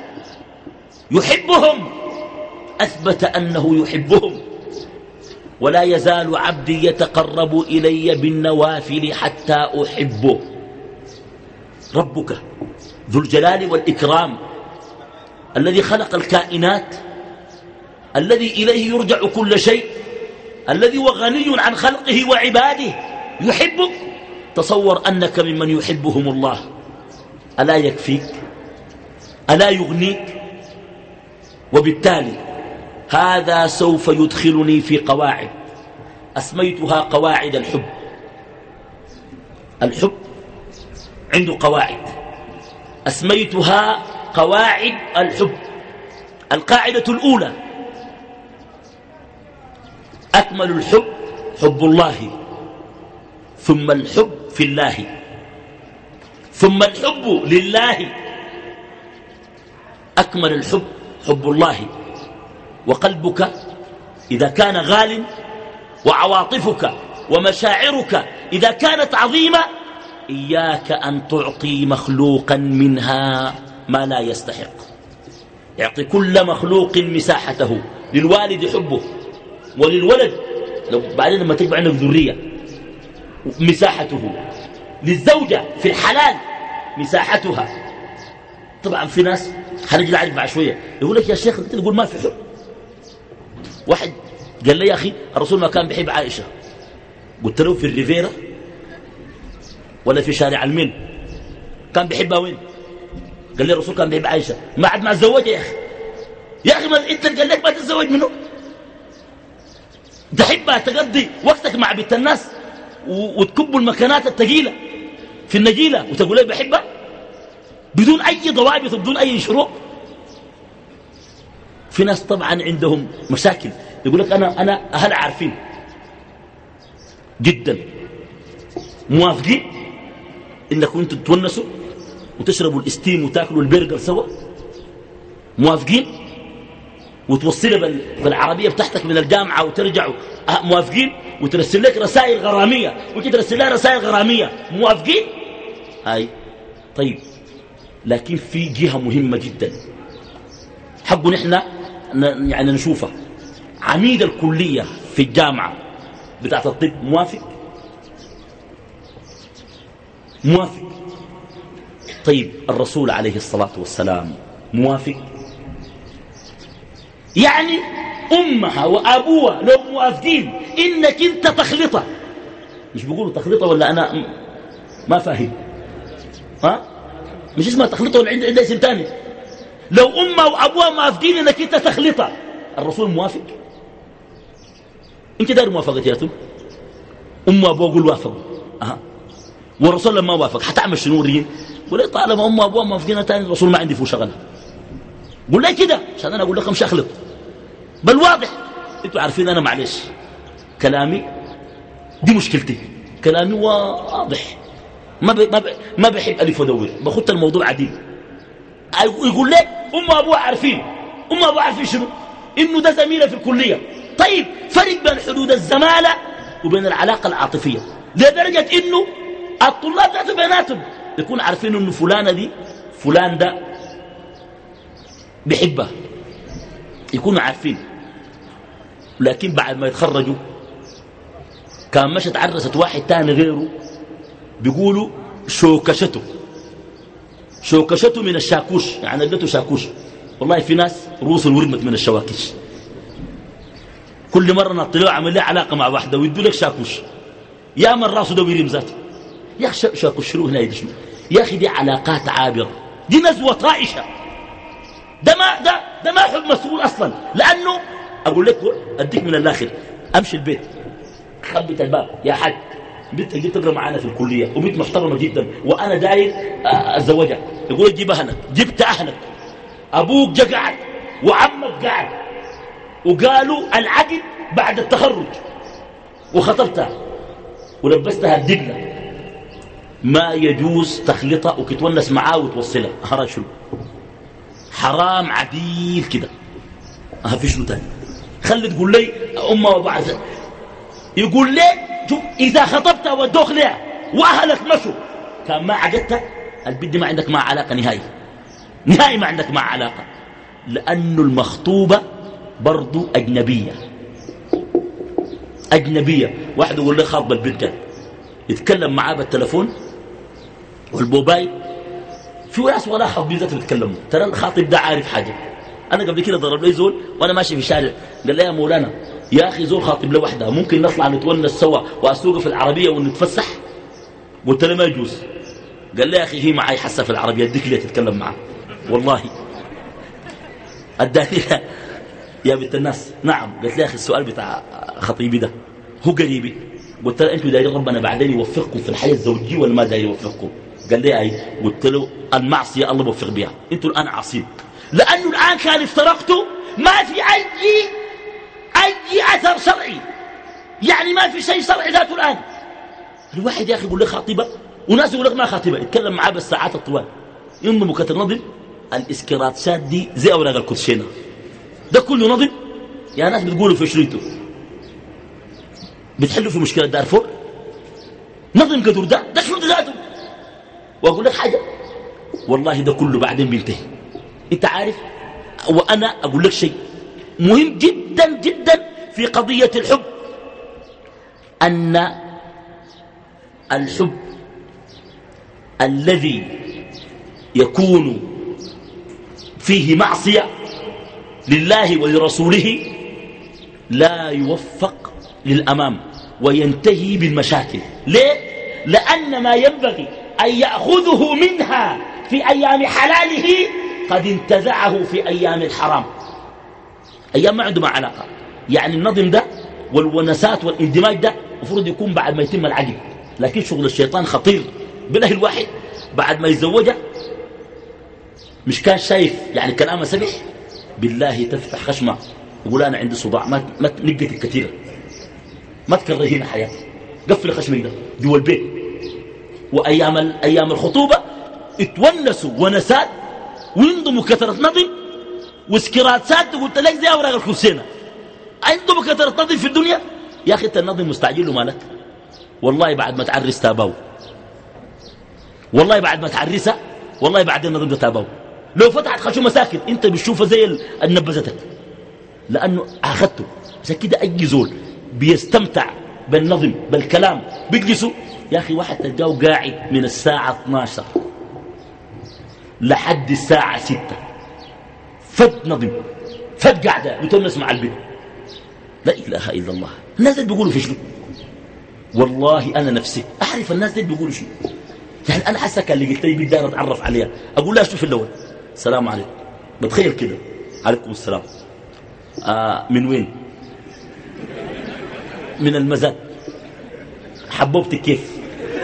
يحبهم، أثبت أنه يحبهم. ولا يزال عبدي يتقرب إلي بالنوافل حتى أحبه. ربك ذو الجلال والإكرام الذي خلق الكائنات، الذي إليه يرجع كل شيء، الذي هو غني عن خلقه وعباده، يحبك. تصور أنك ممن يحبهم الله، ألا يكفيك؟ ألا يغنيك؟ وبالتالي هذا سوف يدخلني في قواعد أسميتها قواعد الحب. الحب عنده قواعد أسميتها قواعد الحب. القاعدة الأولى: أكمل الحب حب الله، ثم الحب في الله، ثم الحب لله. أكمل الحب حب الله، وقلبك إذا كان غال، وعواطفك ومشاعرك إذا كانت عظيمة، إياك أن تعطي مخلوقا منها ما لا يستحق. يعطي كل مخلوق مساحته. للوالد حبه، وللولد لو بعدين لما تجمع عندك ذرية مساحته، للزوجة في الحلال مساحتها. طبعا في ناس هنجي نعرف بعد شوية يقول لك يا شيخ انت تقول ما في حب. واحد قال لي يا أخي الرسول ما كان بيحب عائشة. قلت له في الريفيرا ولا في شارع المين؟ كان بيحبها وين؟ قال لي الرسول كان بيحب عائشة. ما عاد ما تزوجها يا أخي. يا أخي ما انت قال لك ما تتزوج منه؟ تحبها تقضي وقتك مع بنت الناس وتكب المكانات الثقيلة في النجيلة وتقول لي بحبها بدون أي ضوابط وبدون أي شروط. في ناس طبعا عندهم مشاكل، يقول لك أنا أنا أهل عارفين جدا موافقين إنكم أنتم تتونسوا وتشربوا الاستيم وتاكلوا البرجر سوا، موافقين وتوصلها بالعربية بتاعتك من الجامعة وترجعوا موافقين، وترسل لك رسائل غرامية وكي ترسل لها رسائل غرامية، موافقين؟ هاي طيب. لكن في جهة مهمة جدا حقه نحن يعني نشوفها. عميد الكلية في الجامعة بتاعت الطب موافق؟ موافق. طيب الرسول عليه الصلاة والسلام موافق؟ يعني أمها وأبوها لو موافقين إنك أنت تخلطة، مش بيقولوا تخلطة ولا أنا ما فاهم؟ ها؟ مش اسمها تخلطة ولا عندها اسم تاني؟ لو أمها وأبوها موافقين إنك أنت تخلطة، الرسول موافق؟ أنت داير موافقتياتهم؟ أم وأبوها قول وافقوا، أها، والرسول لما وافق حتعمل شنو؟ رين قول طالما أم وأبوها موافقين تاني الرسول ما عندي فيه شغلها. قول لي كده عشان أنا أقول لكم مش أخلط، بل واضح. أنتوا عارفين أنا معلش كلامي دي مشكلتي، كلامي واضح، ما ب... ما, ب... ما بحب ألف ودور، بخط الموضوع عديد. يقول لك أم وأبوها عارفين، أم وأبوها عارفين شنو؟ إنه ده زميله في الكلية. طيب فرق بين حدود الزمالة وبين العلاقة العاطفية لدرجة إنه الطلاب ذاته بيناتهم يكون عارفين إنه فلانة دي فلان ده بحبها، يكونوا عارفين. لكن بعد ما يتخرجوا كان مشت عرست واحد تاني غيره بيقولوا شوكشته شوكشته من الشاكوش، يعني ادته شاكوش. والله في ناس روس ورمت من الشواكش، كل مرة نطلعوا عمل لها علاقة مع واحدة ويدوا لك شاكوش، يا من راسه ده ويرم ذاته. يا أخي شاكوش شنو هنا يدشمل؟ يا أخي دي علاقات عابرة، دي نزوة طائشة، ده ما ده ده ما حب مسؤول أصلا. لأنه أقول لك أديك من الآخر، أمشي البيت خبت الباب يا حاج بنت جيت تقرا معانا في الكليه وبنت محترمه جدا وانا داير اتزوجها. يقول جيب اهلك. جبت اهلك، ابوك جا قعد وعمك قعد وقالوا العقد بعد التخرج وخطبتها ولبستها الدبله، ما يجوز تخلطها وتتونس معاه وتوصلها. هذا شنو؟ حرام عديل كده. ها في شنو تاني؟ خلي تقول لي امه وابوها. يقول لي شوف اذا خطبتها ودوخ لها واهلك مشوا كان ما عقدتها البنت ما عندك معها علاقه نهائي نهائي ما عندك معها علاقه، لانه المخطوبه برضو اجنبيه اجنبيه. واحد يقول لي خاطب البنت يتكلم معاه بالتلفون والموبايل، في ناس ولا خاطبين ذاته بيتكلموا. ترى الخاطب ده عارف حاجه. انا قبل كده ضرب لي زول وانا ماشي في الشارع قال لي يا مولانا يا اخي زول خاطب له وحده ممكن نطلع نتونس سوا واسوق في العربيه ونتفسح؟ قلت له ما يجوز. قال لي يا اخي هي معي حسه في العربيه اديك ليه تتكلم معاه؟ والله اداني يا بنت الناس. نعم. قلت لي يا اخي السؤال بتاع خطيبي ده هو قريبي. قلت له انتوا دايرين ربنا بعدين يوفقكم في الحياه الزوجيه ولا ما داير يوفقكم؟ قال لي اي. قلت له المعصيه الله بوفق بها، انتوا الان عاصين، لانه الان كان افترقتوا ما في اي اي اثر شرعي، يعني ما في شيء شرعي ذاته الان. الواحد يا اخي يقول لك خاطبه وناس يقول لك ما خاطبه، يتكلم معاه بالساعات الطوال ينظم كتر نظم. الاسكراتشات دي زي اوراق الكوتشينه، ده كله نظم. يا ناس بتقولوا في شريته بتحلوا في مشكله دارفور نظم قدر ده ده شنو ذاته. واقول لك حاجه والله ده كله بعدين بينتهي. انت عارف وانا اقول لك شيء مهم جدا جدا في قضيه الحب، ان الحب الذي يكون فيه معصيه لله ولرسوله لا يوفق للامام وينتهي بالمشاكل. ليه؟ لان ما ينبغي ان ياخذه منها في ايام حلاله قد انتزعه في ايام الحرام. ايام ما عنده مع علاقه. يعني النظم ده والونسات والاندماج ده المفروض يكون بعد ما يتم العقد، لكن شغل الشيطان خطير. بالله الواحد بعد ما يتزوجها مش كان شايف يعني كلامه سبح، بالله تفتح خشمه يقول انا عندي صداع ما ما نقتك كثيره ما تكرهينا حياتي، قفل خشمك ده جوا البيت. وايام ايام الخطوبه اتونسوا ونسات وينضموا كثره نظم وسكراتات. قلت لك زي اوراق الكوسينه عندهم كثره نظم في الدنيا. يا اخي انت النظم مستعجل له مالك؟ والله بعد ما تعرس تاباو، والله بعد ما تعرسها والله بعد النظم ده تاباو. لو فتحت خشومه ساكت انت بتشوفها زي النبذتك لانه اخذته. عشان كده اي زول بيستمتع بالنظم بالكلام بيجلسوا. يا اخي واحد تلقاه قاعد من الساعه اثناشر لحد الساعه ستة فد نظم فد قاعده يتونس مع البنت. لا اله الا الله. الناس دي بيقولوا في شنو؟ والله انا نفسي اعرف الناس دي بيقولوا شنو. يعني انا حاسه كان اللي قلت لي بدي اتعرف عليها اقول لها شو في الاول السلام عليكم، بتخيل كده عليكم السلام. آه من وين؟ من المزاد. حبوبتك كيف؟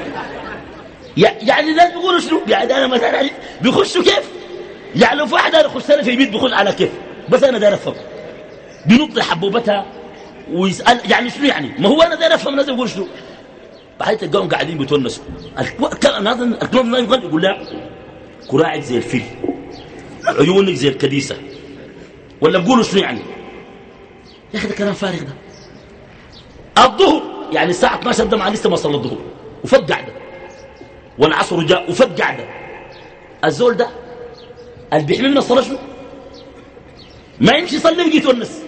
يعني الناس بيقولوا شنو؟ يعني انا مثلا اعرف بيخشوا كيف؟ يعني لو في واحد انا يخش لي في البيت بيخش على كيف؟ بس انا داير افهم بينط حبوبتها ويسال يعني شنو يعني؟ ما هو انا داير افهم الناس بيقولوا شنو. بعدين تلقاهم قاعدين بيتونسوا. الكلام هذا يقول لا كراعك زي الفيل عيونك زي الكديسه ولا بيقولوا شنو يعني؟ يا اخي ده كلام فارغ ده. الظهر يعني الساعه اثناشر ده مع لسه ما صلى الظهر وفد قعده، والعصر جاء وفد قعده. الزول ده اللي بيحمي من الصلاه شنو؟ ما يمشي يصلي ويجي يتونس.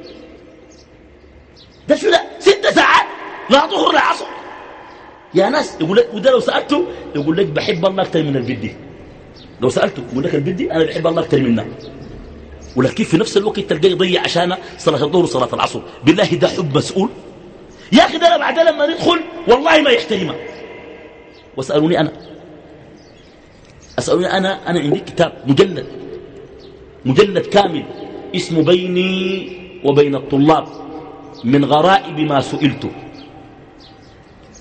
ده شو ده؟ ست ساعات لا ظهر لا عصر. يا ناس يقول لك وده لو سالته يقول لك بحب الله اكثر من البدي. لو سالته يقول لك البدي انا بحب الله اكثر منها، ولكن في نفس الوقت تلقاه يضيع عشان صلاه الظهر وصلاه العصر. بالله ده حب مسؤول؟ يا اخي ده بعد لما ندخل والله ما يحترمها. واسالوني انا اسالوني انا انا عندي كتاب مجلد مجلد كامل اسمه بيني وبين الطلاب من غرائب ما سئلته.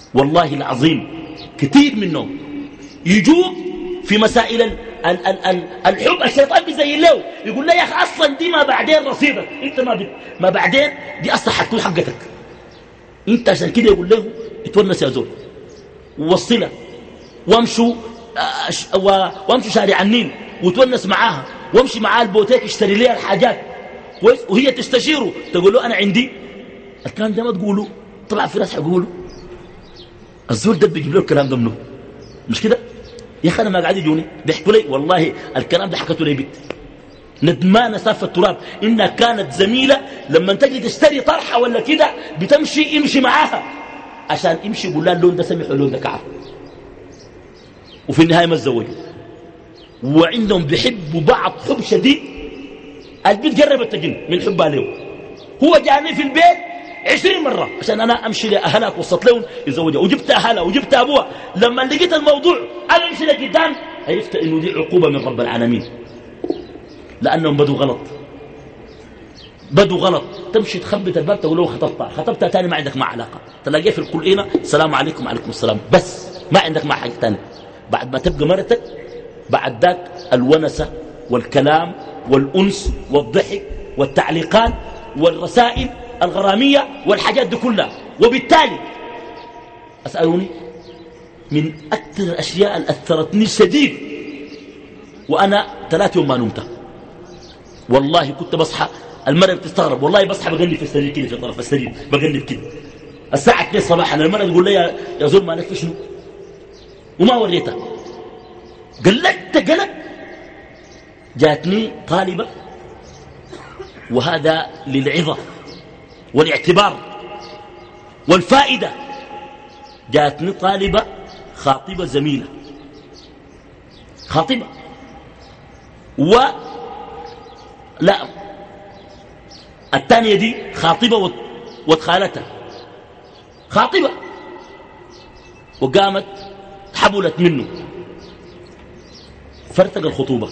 والله العظيم كثير منهم يجوا في مسائل ال ال ال ال الحب الشيطان بيزين له يقول له يا أخي أصلا دي ما بعدين رصيدك أنت ما, ما بعدين دي أصلا حتكون حقتك أنت عشان كده يقول له اتونس يا زول ووصلها وامشوا وامشوا شارع النيل وتونس معاها وامشي معاها البوتيك اشتري لها الحاجات كويس وهي تستشيره تقول له أنا عندي الكلام ده ما تقوله طلع في ناس حيقولوا الزول ده بيجيب له الكلام ده منه مش كده يا أخي أنا ما قاعد يجوني بيحكوا لي والله الكلام ده حكته لي بنت ندمانة سافة التراب إنها كانت زميلة لما تجي تشتري طرحة ولا كده بتمشي امشي معاها عشان امشي يقول لها اللون ده سمح واللون ده كعب وفي النهاية ما تزوجوا وعندهم بيحبوا بعض حب شديد البيت قربت تجن من حبها له هو جاني في البيت عشرين مرة عشان أنا أمشي لأهلها وصلت لهم يزوجها وجبت أهلها وجبت أبوها لما لقيت الموضوع أنا أمشي لقدام عرفت إنه دي عقوبة من رب العالمين لأنهم بدوا غلط بدوا غلط تمشي تخبط الباب تقول له خطبتها خطبتها تاني ما عندك مع علاقة تلاقيه في القلقينة السلام عليكم وعليكم السلام بس ما عندك مع حاجة تاني بعد ما تبقى مرتك بعد ذاك الونسة والكلام والأنس والضحك والتعليقات والرسائل الغرامية والحاجات دي كلها وبالتالي أسألوني من أكثر الأشياء اللي أثرتني شديد وأنا ثلاث يوم ما نمت والله كنت بصحى المرأة بتستغرب والله بصحى بغني في السرير كده في طرف السرير بغني كده الساعة اثنين صباحا المرأة تقول لي يا, يا زول مالك في شنو وما وريتها قلت قلت جاتني طالبة وهذا للعظة والاعتبار والفائدة جاتني طالبة خاطبة زميلة خاطبة و لا الثانية دي خاطبة واتخالتها خاطبة وقامت حبلت منه فرتق الخطوبة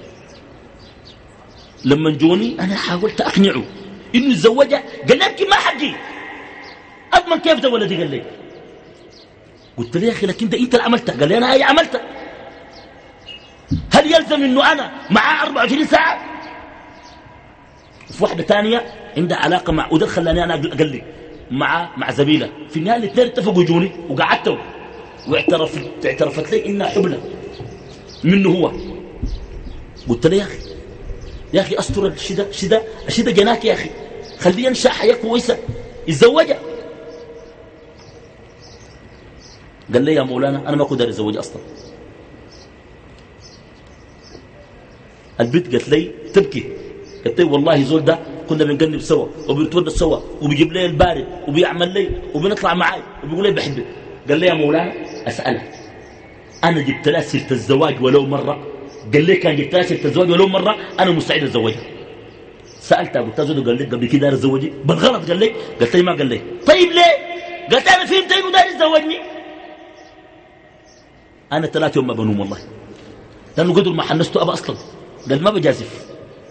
لما جوني أنا حاولت أقنعه إنه يتزوجها قال لي يمكن ما حقي أضمن كيف ده ولدي قال لي قلت له يا أخي لكن ده أنت اللي عملتها قال لي أنا هي عملتها هل يلزم إنه أنا معاه أربعة وعشرين ساعة في واحدة تانية عندها علاقة مع وده خلاني أنا قال لي مع مع زميلة في النهاية الاثنين اتفقوا جوني وقعدتوا واعترفت اعترفت لي إنها حبلة منه هو قلت له يا أخي يا أخي أستر الشدة الشدة الشدة جناك يا أخي خليه ينشأ حياة كويسة يتزوجها قال لي يا مولانا أنا ما أقدر أتزوج أصلا البنت قالت لي تبكي قالت لي والله زول ده كنا بنقنب سوا وبنتونس سوا وبيجيب لي البارد وبيعمل لي وبنطلع معاي وبيقول لي بحبك قال لي يا مولانا أسألك أنا جبت لها سيرة الزواج ولو مرة قال لي كان جبت لها سيرة الزواج ولو مرة أنا مستعد أتزوجها سألتها قلت له قال لي قبل كده داير أتزوجي بالغلط قال لي قلت لي ما قال لي طيب ليه قلت أنا فهمت إنه داير يتزوجني أنا ثلاث يوم ما بنوم والله لأنه قدر ما حنسته أبا أصلا قال ما بجازف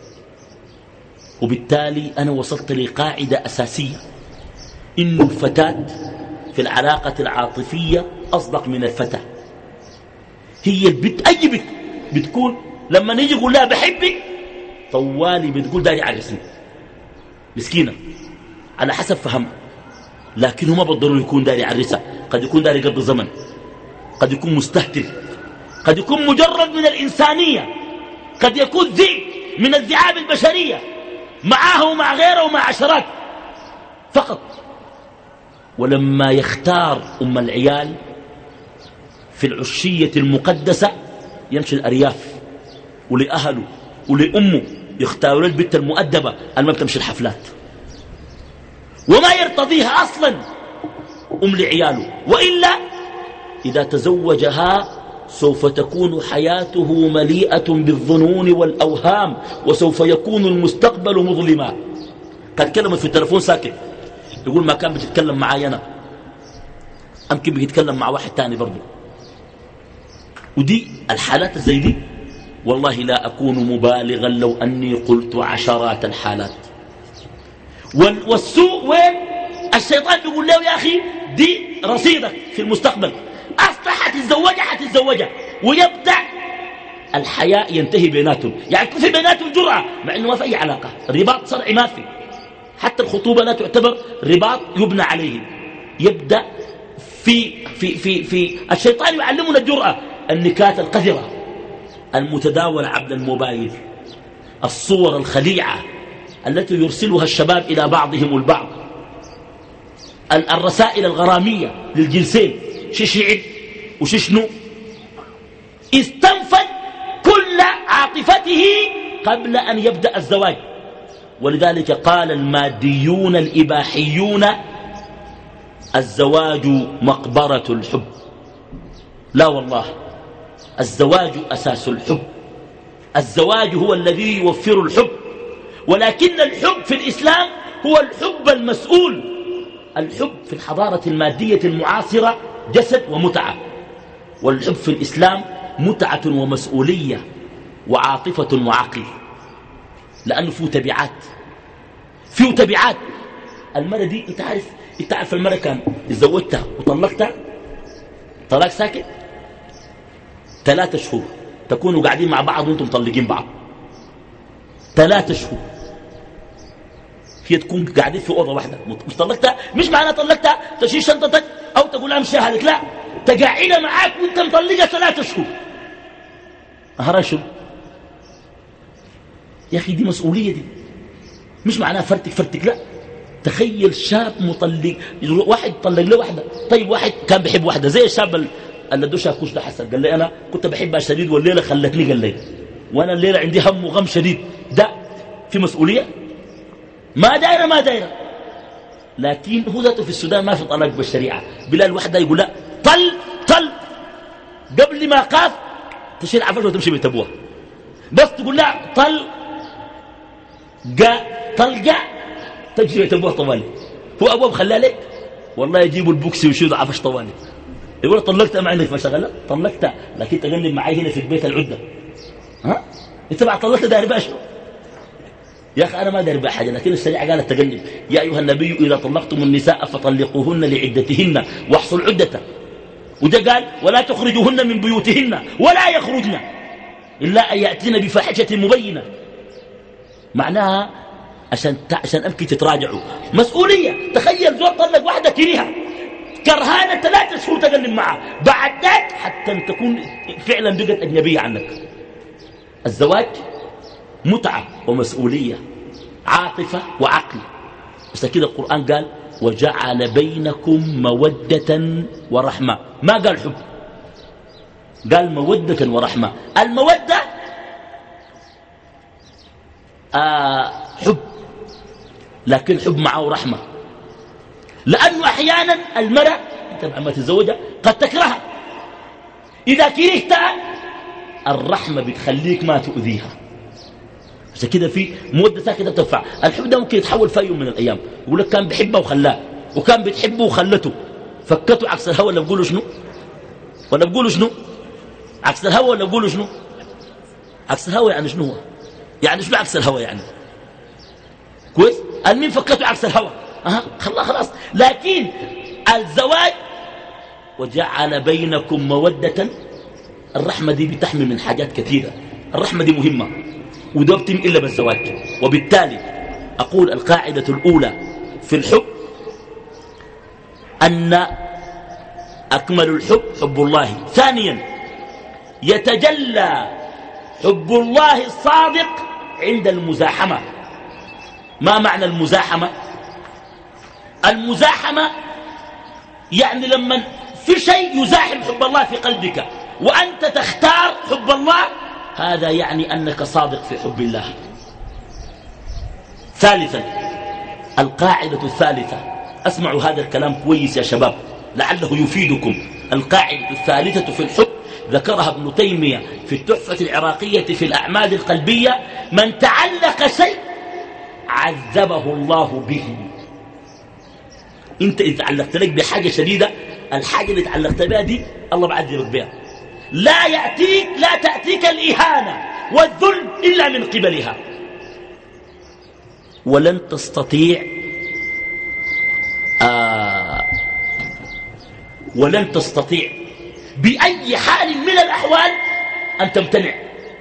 وبالتالي أنا وصلت لقاعدة أساسية إنه الفتاة في العلاقة العاطفية أصدق من الفتى هي البت أي بت بتكون لما نيجي يقول لها بحبك طوالي بتقول داري عرسني مسكينة على حسب فهم لكن هو ما بالضروري يكون داري عرسها قد يكون داري قبل زمن قد يكون مستهتر قد يكون مجرد من الإنسانية قد يكون ذئب من الذئاب البشرية معاه ومع غيره ومع عشرات فقط ولما يختار أم العيال في العشية المقدسة يمشي الأرياف ولأهله ولأمه يختاروا البنت المؤدبة اللي ما بتمشي الحفلات وما يرتضيها أصلا أم لعياله وإلا إذا تزوجها سوف تكون حياته مليئة بالظنون والأوهام وسوف يكون المستقبل مظلما قد كلمت في التلفون ساكت يقول ما كان بتتكلم معي أنا أمكن بيتكلم مع واحد تاني برضو ودي الحالات زي دي والله لا أكون مبالغا لو أني قلت عشرات الحالات والسوء وين الشيطان بيقول له يا أخي دي رصيدك في المستقبل. أصلا حتتزوجها حتتزوجها ويبدأ الحياة ينتهي بيناتهم، يعني يكون في بيناتهم جرأة مع أنه ما في أي علاقة، رباط صرعي ما في، حتى الخطوبة لا تعتبر رباط يبنى عليه. يبدأ في, في, في, في الشيطان يعلمنا الجرأة، النكات القذرة المتداولة عبر الموبايل، الصور الخليعة التي يرسلها الشباب إلى بعضهم البعض، الرسائل الغرامية للجنسين، شي شعر وشي شنو، استنفذ كل عاطفته قبل أن يبدأ الزواج. ولذلك قال الماديون الإباحيون الزواج مقبرة الحب. لا والله، الزواج أساس الحب، الزواج هو الذي يوفر الحب، ولكن الحب في الإسلام هو الحب المسؤول. الحب في الحضارة المادية المعاصرة جسد ومتعة، والحب في الإسلام متعة ومسؤولية وعاطفة وعقل، لأنه فيه تبعات، فيه تبعات. المرة دي انت عارف، انت عارف المرة كان اتزوجتها وطلقتها طلاق ساكت ثلاثة شهور، تكونوا قاعدين مع بعض وانتم مطلقين بعض ثلاثة شهور، هي تكون قاعدين في أوضة واحدة. مش طلقتها، مش معنى طلقتها تشيل شنطتك أو تقول امشي هذيك، لا، تقعدها معاك وانت مطلقها ثلاثة شهور. أهرا شو يا أخي؟ دي مسؤولية دي، مش معناها فرتك فرتك، لا. تخيل شاب مطلق، واحد طلق له واحدة. طيب واحد كان بيحب واحدة زي الشاب اللي دوشها كوش ده حسن، قال لي أنا كنت بحبها شديد والليلة خلتني، قال لي وأنا الليلة عندي هم وغم شديد. ده في مسؤولية؟ ما دايرة ما دايرة. لكن هو ذاته في السودان ما في طلاق بالشريعة. بلال وحدة يقول لا، طل طل قبل ما قاف تشيل عفش وتمشي بيت أبوها، بس تقول لا طل جاء طلقة تمشي بيت أبوها طوالي. هو أبوها بخليها لك والله يجيبوا البوكسي ويشيلوا عفش طوالي، يقول طلقتها ما عندك مشغلة، طلقتها لكن تقلب معي هنا في البيت العدة. ها انت بعد طلقتها داري بقى شنو يا أخي؟ أنا ما داري بقى حاجة، لكن الشريعة قالت تقلب. يا أيها النبي إذا طلقتم النساء فطلقوهن لعدتهن واحصوا العدة. وده قال ولا تخرجوهن من بيوتهن ولا يخرجن إلا أن يأتين بفاحشة مبينة. معناها عشان عشان أبكي تتراجعوا، مسؤولية. تخيل زول طلق واحدة كريهة كرهانة ثلاثة شهور تقلب معها، بعد ذاك حتى تكون فعلا بقت أجنبية عنك. الزواج متعة ومسؤولية، عاطفة وعقل. بس كده القرآن قال وجعل بينكم مودة ورحمة، ما قال حب، قال مودة ورحمة. المودة آه حب، لكن حب معه رحمة، لأنه أحيانا المرأة تبع ما تتزوجها قد تكرهها، إذا كرهتها الرحمة بتخليك ما تؤذيها. عشان كده في مودة ساكنة بتنفع. الحب ده ممكن يتحول في يوم من الأيام، يقول لك كان بيحبها وخلاه، وكان بتحبه وخلته، فكته عكس الهوى. ولا بقولوا شنو؟ ولا بقولوا شنو؟ عكس الهوى. ولا بقولوا شنو؟ عكس الهوى يعني شنو هو؟ يعني شنو عكس الهوى يعني؟ كويس؟ المين فكته عكس الهوى؟ أها خلاص خلاص. لكن الزواج وجعل بينكم مودة، الرحمة دي بتحمي من حاجات كثيرة، الرحمة دي مهمة وده بتم إلا بالزواج. وبالتالي أقول القاعدة الأولى في الحب أن أكمل الحب حب الله. ثانيا يتجلى حب الله الصادق عند المزاحمة. ما معنى المزاحمة؟ المزاحمة يعني لما في شيء يزاحم حب الله في قلبك وأنت تختار حب الله، هذا يعني أنك صادق في حب الله. ثالثا القاعدة الثالثة، أسمعوا هذا الكلام كويس يا شباب لعله يفيدكم. القاعدة الثالثة في الحب ذكرها ابن تيمية في التحفة العراقية في الأعمال القلبية: من تعلق شيء عذبه الله به. انت إذا تعلقت لك بحاجة شديدة، الحاجة اللي تعلقت بها دي الله بعذبك بها. لا يأتيك لا تأتيك الإهانة والذل إلا من قبلها، ولن تستطيع آه ولن تستطيع بأي حال من الأحوال أن تمتنع.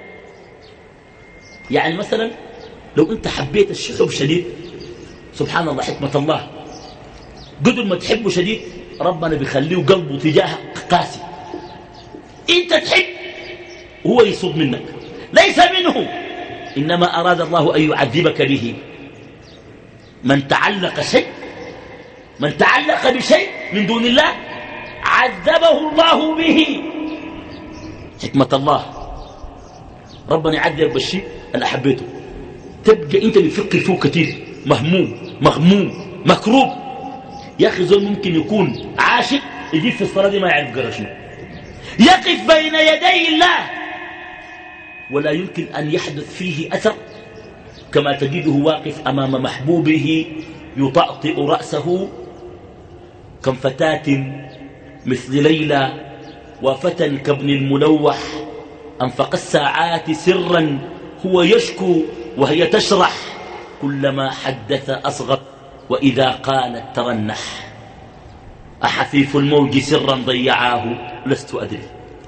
يعني مثلا لو أنت حبيت الشحوب شديد، سبحان الله حكمة الله، قدر ما تحبه شديد ربنا بيخليه قلبه تجاهك قاسي. أنت تحب هو يصد منك، ليس منه، إنما أراد الله أن يعذبك به. من تعلق شيء من تعلق بشيء من دون الله عذبه الله به. حكمة الله، ربنا يعذب بالشيء اللي حبيته، تبقى انت بتفكر فيه كثير، مهموم مغموم مكروب. يا اخي زول ممكن يكون عاشق يجيب في الصلاة دي ما يعرف قرأ شنو، يقف بين يدي الله ولا يمكن أن يحدث فيه أثر، كما تجده واقف أمام محبوبه يطأطئ رأسه. كم فتاة مثل ليلى وفتى كابن الملوح، أنفق الساعات سرا هو يشكو وهي تشرح، كلما حدث أصغر وإذا قالت ترنح، أحثيف الموج سرا ضيعاه لست أدري.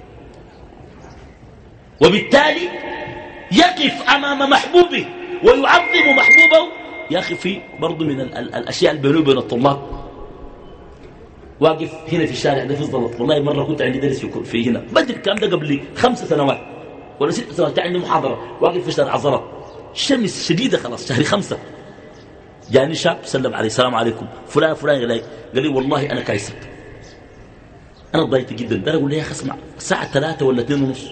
وبالتالي يقف أمام محبوبه ويعظم محبوبه. يا أخي في برضو من ال ال الأشياء اللي بينه وبين الطلاب، واقف هنا في الشارع ده في الزلط، والله مرة كنت عندي درس في هنا بدري، الكلام ده قبل خمس سنوات ولا ست سنوات، كان عندي محاضرة، واقف في شارع الزلط، الشمس شديدة خلاص شهر خمسة، جاني شاب سلم علي، السلام عليكم فلان فلان، قال لي قال لي والله أنا كايسك، أنا ضايت جدا. ده أقول له يا أخي اسمع، الساعة ثلاثة ولا اثنين ونص،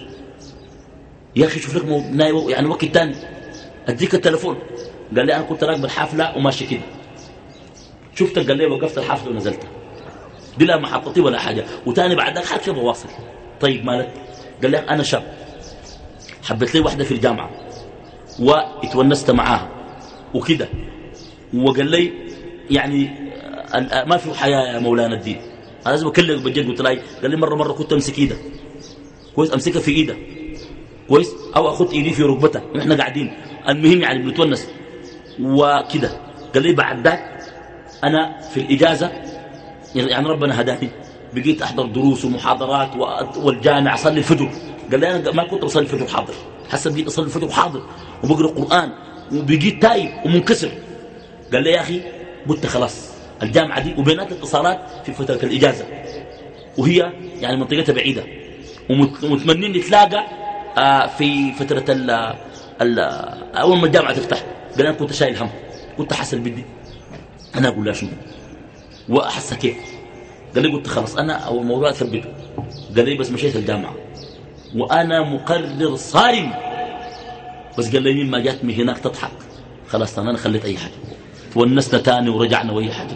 يا أخي شوف لك يعني وقت تاني أديك التلفون. قال لي أنا كنت راكب الحافلة وماشي كده، شفتك، قال لي وقفت الحافلة ونزلت بلا محطتي ولا حاجة، وتاني بعد ذلك حاجة بواصل. طيب مالك؟ قال لي أنا شاب حبيت لي واحدة في الجامعة واتونست معاها وكده، وقال لي يعني ما في حياة يا مولانا الدين، أنا لازم أكلمك بجد. قلت له قال لي مرة مرة كنت أمسك إيدها كويس، أمسكها في إيدها كويس، أو أخذ إيدي في ركبتها ونحن قاعدين، المهم يعني بنتونس وكده. قال لي بعد ذاك أنا في الإجازة يعني ربنا هداني، بقيت أحضر دروس ومحاضرات والجامع أصلي الفجر. قال لي أنا ما كنت أصلي الفجر حاضر، حسب بقيت أصلي الفجر حاضر وبقرأ القرآن وبقيت تايب ومنكسر. قال لي يا أخي قلت خلاص الجامعة دي وبينات الاتصالات في فترة الإجازة، وهي يعني منطقتها بعيدة، ومتمنين نتلاقى آه في فترة ال ال أول ما الجامعة تفتح. قال أنا كنت شايل هم، كنت حاسل بدي أنا أقول لها شنو وأحس كيف. قال لي قلت خلاص أنا أول موضوع أثبته. قال لي بس مشيت الجامعة وأنا مقرر صارم، بس قال لي مين ما جات من هناك تضحك، خلاص أنا خليت أي حاجة، ونسنا تاني ورجعنا وأي حاجة.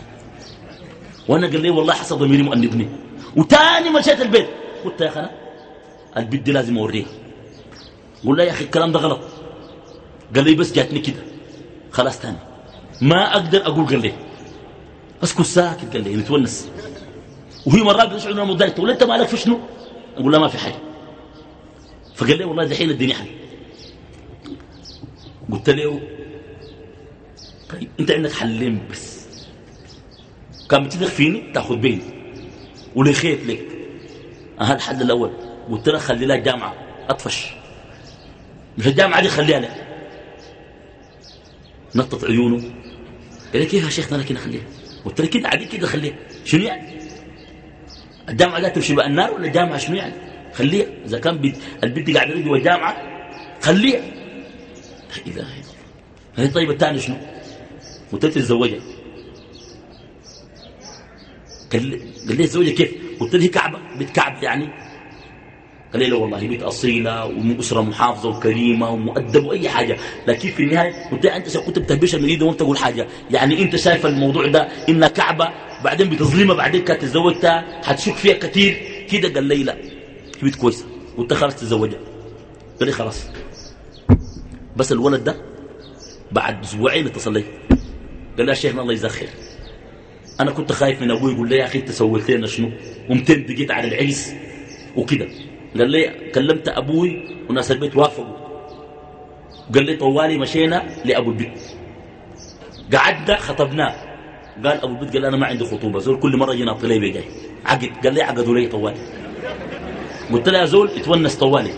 وأنا قال لي والله حسب ضميري مؤنبني، وتاني مشيت البيت قلت يا أخي أنا البيت دي لازم أوريها. قول له يا أخي الكلام ده غلط. قال لي بس جاتني كده خلاص تاني ما أقدر أقول. قال لي أسكت ساكت، قال لي نتونس. وهي مرات بتشعر أنها مضايقة، تقول أنت مالك في شنو؟ أقول لا ما في حاجة. فقال لي والله دحين الدنيا حل. قلت له طيب أنت عندك حلين بس، كان بتدخ فيني تأخذ بيني ولي خيط لك. أها الحل الأول قلت له خلي لها الجامعة أطفش، مش الجامعة دي خليها لك. نطت عيونه قال لي كيف يا شيخنا لكن أخليها؟ قلت له كده عادي كده خليها، شنو يعني الجامعة لا تمشي بقى النار ولا الجامعة شنو يعني؟ خليها إذا كان بيت البنت قاعدة رجل والجامعة خليها. لا إله إلا الله. هي طيب الثاني شنو؟ قلت له تتزوجها. قال لي قال لي تتزوجها كيف؟ قلت له هي كعبة، بيت كعب يعني. قال لي لا والله بيت أصيلة ومن أسرة محافظة وكريمة ومؤدب وأي حاجة، لكن في النهاية قلت له أنت كنت بتهبشها من إيده وأنت تقول حاجة، يعني أنت شايف الموضوع ده إنها كعبة بعدين بتظلمها، بعدين كانت تتزوجتها هتشك فيها كثير كده. قال لي لا هي بيت كويسة. قلت خلاص تتزوجها. قال لي خلاص. بس الولد ده بعد أسبوعين اتصل لي قال لي يا شيخنا الله يجزاك خير، أنا كنت خايف من أبوي، يقول لي يا أخي أنت سويت لنا شنو ومتين بقيت على العرس وكده. قال لي كلمت أبوي وناس البيت وافقوا. قال لي طوالي مشينا لأبو البيت، قعدنا خطبناه. قال أبو البيت قال أنا ما عندي خطوبة، زول كل مرة يجينا طليبي جاي. عقد. قال لي عقدوا لي طوالي. قلت له يا زول اتونس طوالي.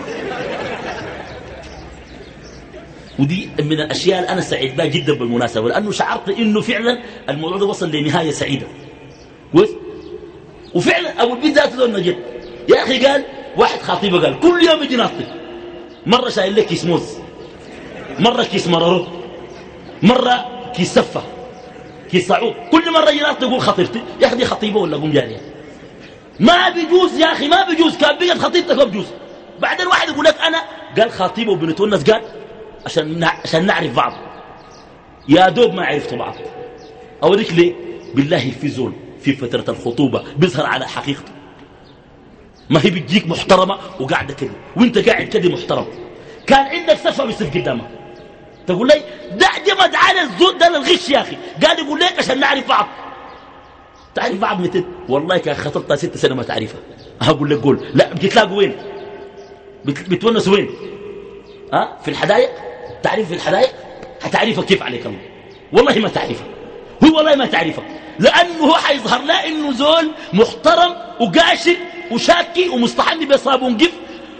ودي من الأشياء اللي أنا سعيد بها جدا بالمناسبة، لأنه شعرت إنه فعلا الموضوع ده وصل لنهاية سعيدة. كويس. وفعلا أبو البيت ذاته ذو نجد يا أخي. قال واحد خطيبه قال كل يوم يجي ناطق، مرة شايل لك كيس موز، مرة كيس مرارو، مرة كيس سفة، كيس صعود. كل مرة يجي ناطق يقول خطيبتي. يا أخي دي خطيبة ولا قوم جارية؟ ما بيجوز يا أخي، ما بيجوز. كان بيجد خطيبتك ما بيجوز. بعدين واحد يقول لك أنا قال خطيبه وبنتونس قال عشان عشان نعرف بعض. يا دوب ما عرفتوا بعض. أوريك ليه؟ بالله في زول في فترة الخطوبة بيظهر على حقيقته. ما هي بتجيك محترمة وقاعدة كده وانت قاعد كده محترم. كان عندك سفة بيصير قدامك تقول لي ده جمد على الزول ده للغش يا أخي. قال يقول لك عشان نعرف بعض. تعرف بعض متى؟ والله كان خطبتها ست سنة ما تعرفها. هقول لك قول لا بتتلاقوا وين؟ بتونسوا وين؟ ها في الحدائق؟ تعرف في الحدائق؟ هتعرفها كيف عليك الله؟ والله ما تعرفها. هو والله ما تعرفها، لأنه هو حيظهر لا إنه زول محترم وقاشر وشاكي ومستحني بصابون قف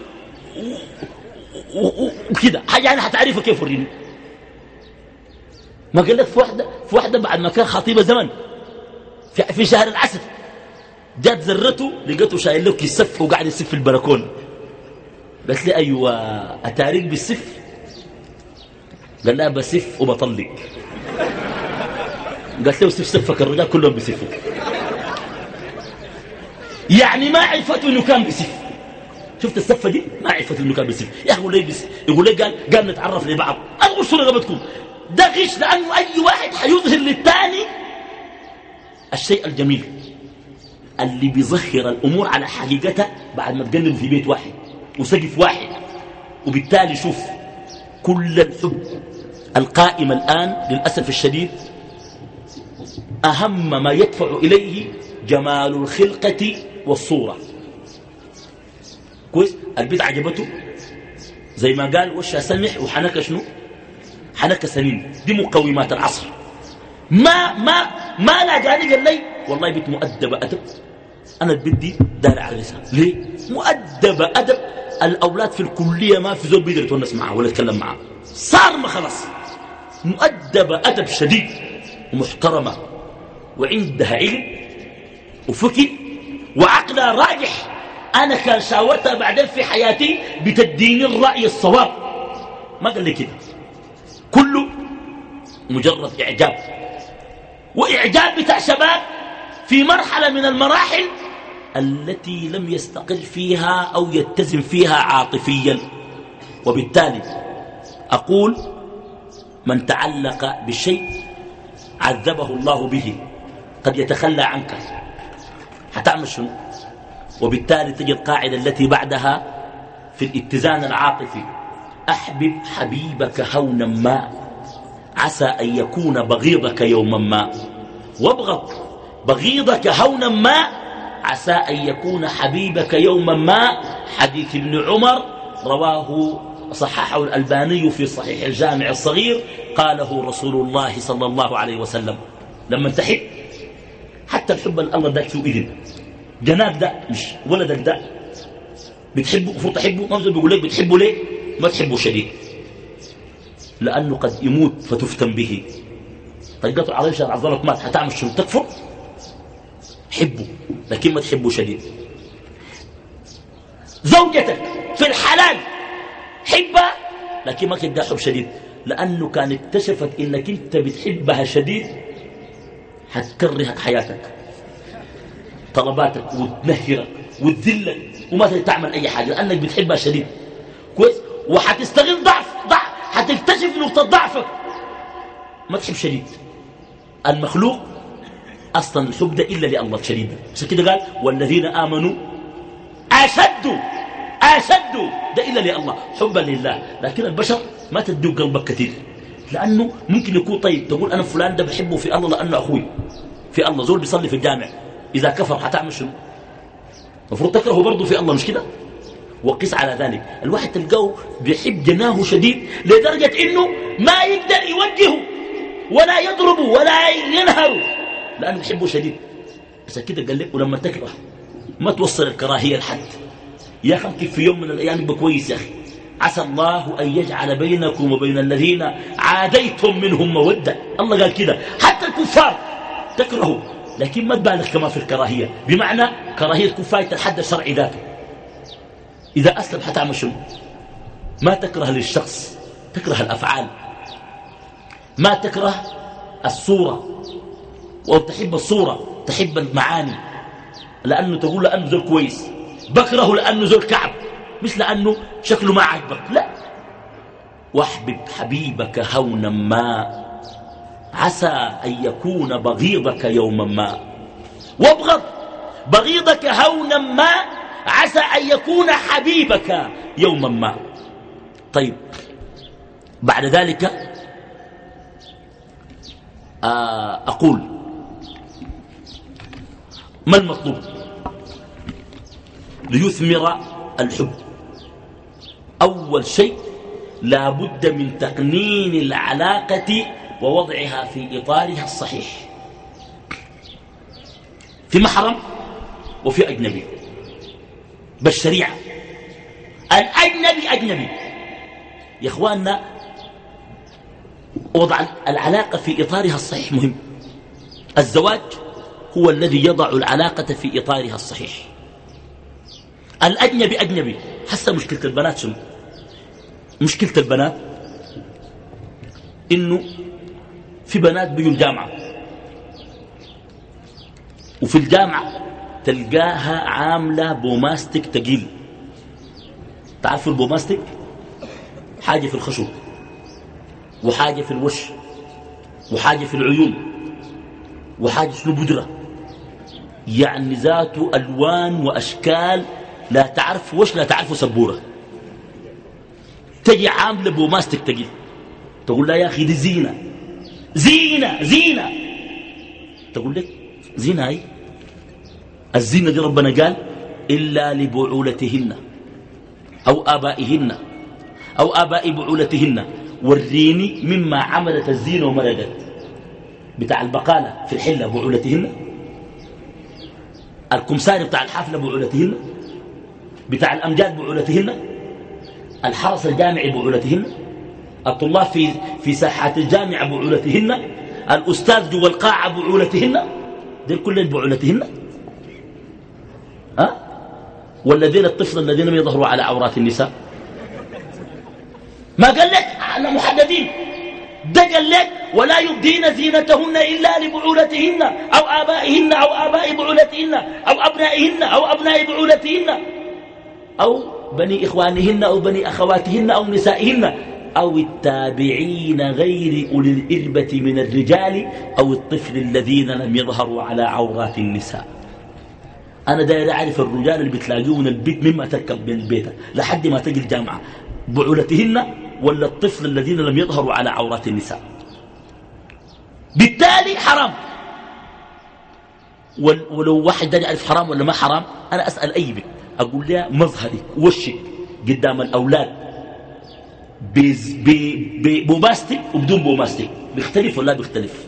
وكده يعني. هتعرفها كيف؟ وريني. ما قال لك في واحدة في واحدة بعد ما كان خطيبة زمن في, في شهر العسل جات زرته لقيته شايل له كيس سف وقاعد يسف في البلكونه. قالت لي ايوه اتاريك بالسف؟ قال لها بسف وبطلق. قالت له سف سفك الرجال كلهم بسفوا. يعني ما عرفته انه كان بسف. شفت السفه دي؟ ما عرفته انه كان بسف. يا اخي يقول لي بس يقول لي قال قال نتعرف لبعض. اغشوا رقبتكم. ده غش، لانه اي واحد حيظهر للثاني الشيء الجميل اللي بيظهر الامور على حقيقتها بعد ما تقلبوا في بيت واحد وسقف واحد. وبالتالي شوف كل الحب القائم الآن للأسف الشديد أهم ما يدفع إليه جمال الخلقة والصورة. كويس. البيت عجبته زي ما قال وش سمح وحنك شنو؟ حنك سنين. دي مقومات العصر. ما ما ما لاقاني قال لي والله بيت مؤدب أدب. أنا بدي دار عرسها. ليه؟ مؤدب أدب. الأولاد في الكلية ما في زول بيقدر يتونس معه ولا يتكلم معه. صار ما خلاص. مؤدب أدب شديد ومحترمة وعندها علم وفكر وعقلها راجح. أنا كان شاورتها بعدين في حياتي بتديني الرأي الصواب. ما قال لي كده. كله مجرد إعجاب، وإعجاب بتاع شباب في مرحلة من المراحل التي لم يستقل فيها أو يتزن فيها عاطفيا. وبالتالي أقول من تعلق بالشيء عذبه الله به. قد يتخلى عنك هتعمل شنو؟ وبالتالي تجي القاعدة التي بعدها في الاتزان العاطفي: أحبب حبيبك هونا ما عسى أن يكون بغيضك يوما ما، وابغض بغيضك هونا ما عسى أن يكون حبيبك يوما ما. حديث ابن عمر رواه صححه الألباني في صحيح الجامع الصغير. قاله رسول الله صلى الله عليه وسلم: لما تحب حتى الحب الله داك فيه إذن جناب ده مش ولدك ده بتحبه المفروض تحبه. ما بيقول لك بتحبه ليه؟ ما تحبه شديد لأنه قد يموت فتفتن به. طيقته عليه شهر عظلك مات هتعمل شنو؟ تكفر؟ حبه لكن ما تحبه شديد. زوجتك في الحلال حبها لكن ما تديها حب شديد، لأنه كان اكتشفت إنك أنت بتحبها شديد هتكرهك حياتك، طلباتك وتنهرك وتذلك وما تعمل أي حاجة لأنك بتحبها شديد. كويس. وحتستغل ضعف ضعف حتكتشف نقطة ضعفك. ما تحب شديد. المخلوق أصلا الحب ده إلا لله شديد. عشان كده قال: والذين آمنوا أشد أشد ده إلا لله حبا لله. لكن البشر ما تدوق قلبك كثير، لأنه ممكن يكون طيب تقول أنا فلان ده بحبه في الله لأنه أخوي في الله. زول بيصلي في الجامع إذا كفر هتعمل شنو؟ المفروض تكرهه برضه في الله، مش كده؟ وقس على ذلك. الواحد تلقاه بيحب جناه شديد لدرجة إنه ما يقدر يوجهه ولا يضربه ولا ينهره لأنه بيحبه شديد. عشان كده قال لك ولما تكره ما توصل الكراهية لحد. يا أخي كيف في يوم من الأيام يبقى كويس يا أخي. عسى الله أن يجعل بينكم وبين الذين عاديتم منهم مودة. الله قال كده حتى الكفار تكرهوا، لكن ما تبالغ كما في الكراهية، بمعنى كراهية الكفار تتحدى الشرع ذاته. إذا أسلم حتعمل شنو؟ ما تكره للشخص، تكره الأفعال، ما تكره الصورة، وتحب الصورة تحب المعاني، لأنه تقول لأنه زول كويس. بكره لأنه زول كعب، مش لأنه شكله ما عجبك، لا. واحبب حبيبك هونا ما عسى أن يكون بغيضك يوما ما، وابغض بغيضك هونا ما عسى أن يكون حبيبك يوما ما. طيب بعد ذلك أقول ما المطلوب ليثمر الحب؟ أول شيء لا بد من تقنين العلاقة ووضعها في إطارها الصحيح، في محرم وفي أجنبي بالشريعة. الأجنبي أجنبي يا إخواننا، وضع العلاقة في إطارها الصحيح مهم. الزواج هو الذي يضع العلاقة في إطارها الصحيح. الأجنبي أجنبي. حسن مشكلة البنات شنو؟ مشكلة البنات إنه في بنات بيجوا الجامعة، وفي الجامعة تلقاها عاملة بوماستيك تقيل. تعرفوا البوماستيك؟ حاجة في الخشب، وحاجة في الوش، وحاجة في العيون، وحاجة شنو بودرة، يعني ذاته ألوان وأشكال لا تعرف وش، لا تعرفوا سبورة. تجي عاملة بوماستيك تقيل، تقول لا يا أخي دي زينة زينة زينة. تقول لك زينة هاي؟ الزينة دي ربنا قال إلا لبعولتهن أو آبائهن أو آباء بعولتهن. وريني مما عملت الزينة ومرقت. بتاع البقالة في الحلة بعولتهن، الكمساري بتاع الحفلة بعولتهن، بتاع الأمجاد بعولتهن، الحرس الجامعي بعولتهن، الطلاب في في ساحات الجامعة بعولتهن، الأستاذ جوا القاعة بعولتهن. دين كلهم بعولتهن. أه؟ والذين الطفل الذين لم يظهروا على عورات النساء. ما قال لك احنا محددين، ده قال لك ولا يبدين زينتهن إلا لبعولتهن أو آبائهن أو آباء بعولتهن أو أبنائهن أو أبناء بعولتهن أو بني إخوانهن أو بني أخواتهن أو نسائهن أو التابعين غير أولي الإربة من الرجال أو الطفل الذين لم يظهروا على عورات النساء. أنا داير أعرف الرجال اللي بتلاقيون البيت مما تركب من البيت لحد ما تجي الجامعة، بعولتهن ولا الطفل الذين لم يظهروا على عورات النساء. بالتالي حرام. ولو واحد داير يعرف حرام ولا ما حرام، أنا أسأل أي بيت أقول لها مظهرك وشك قدام الأولاد ببوماستيك وبدون بوماستيك بيختلف ولا بيختلف؟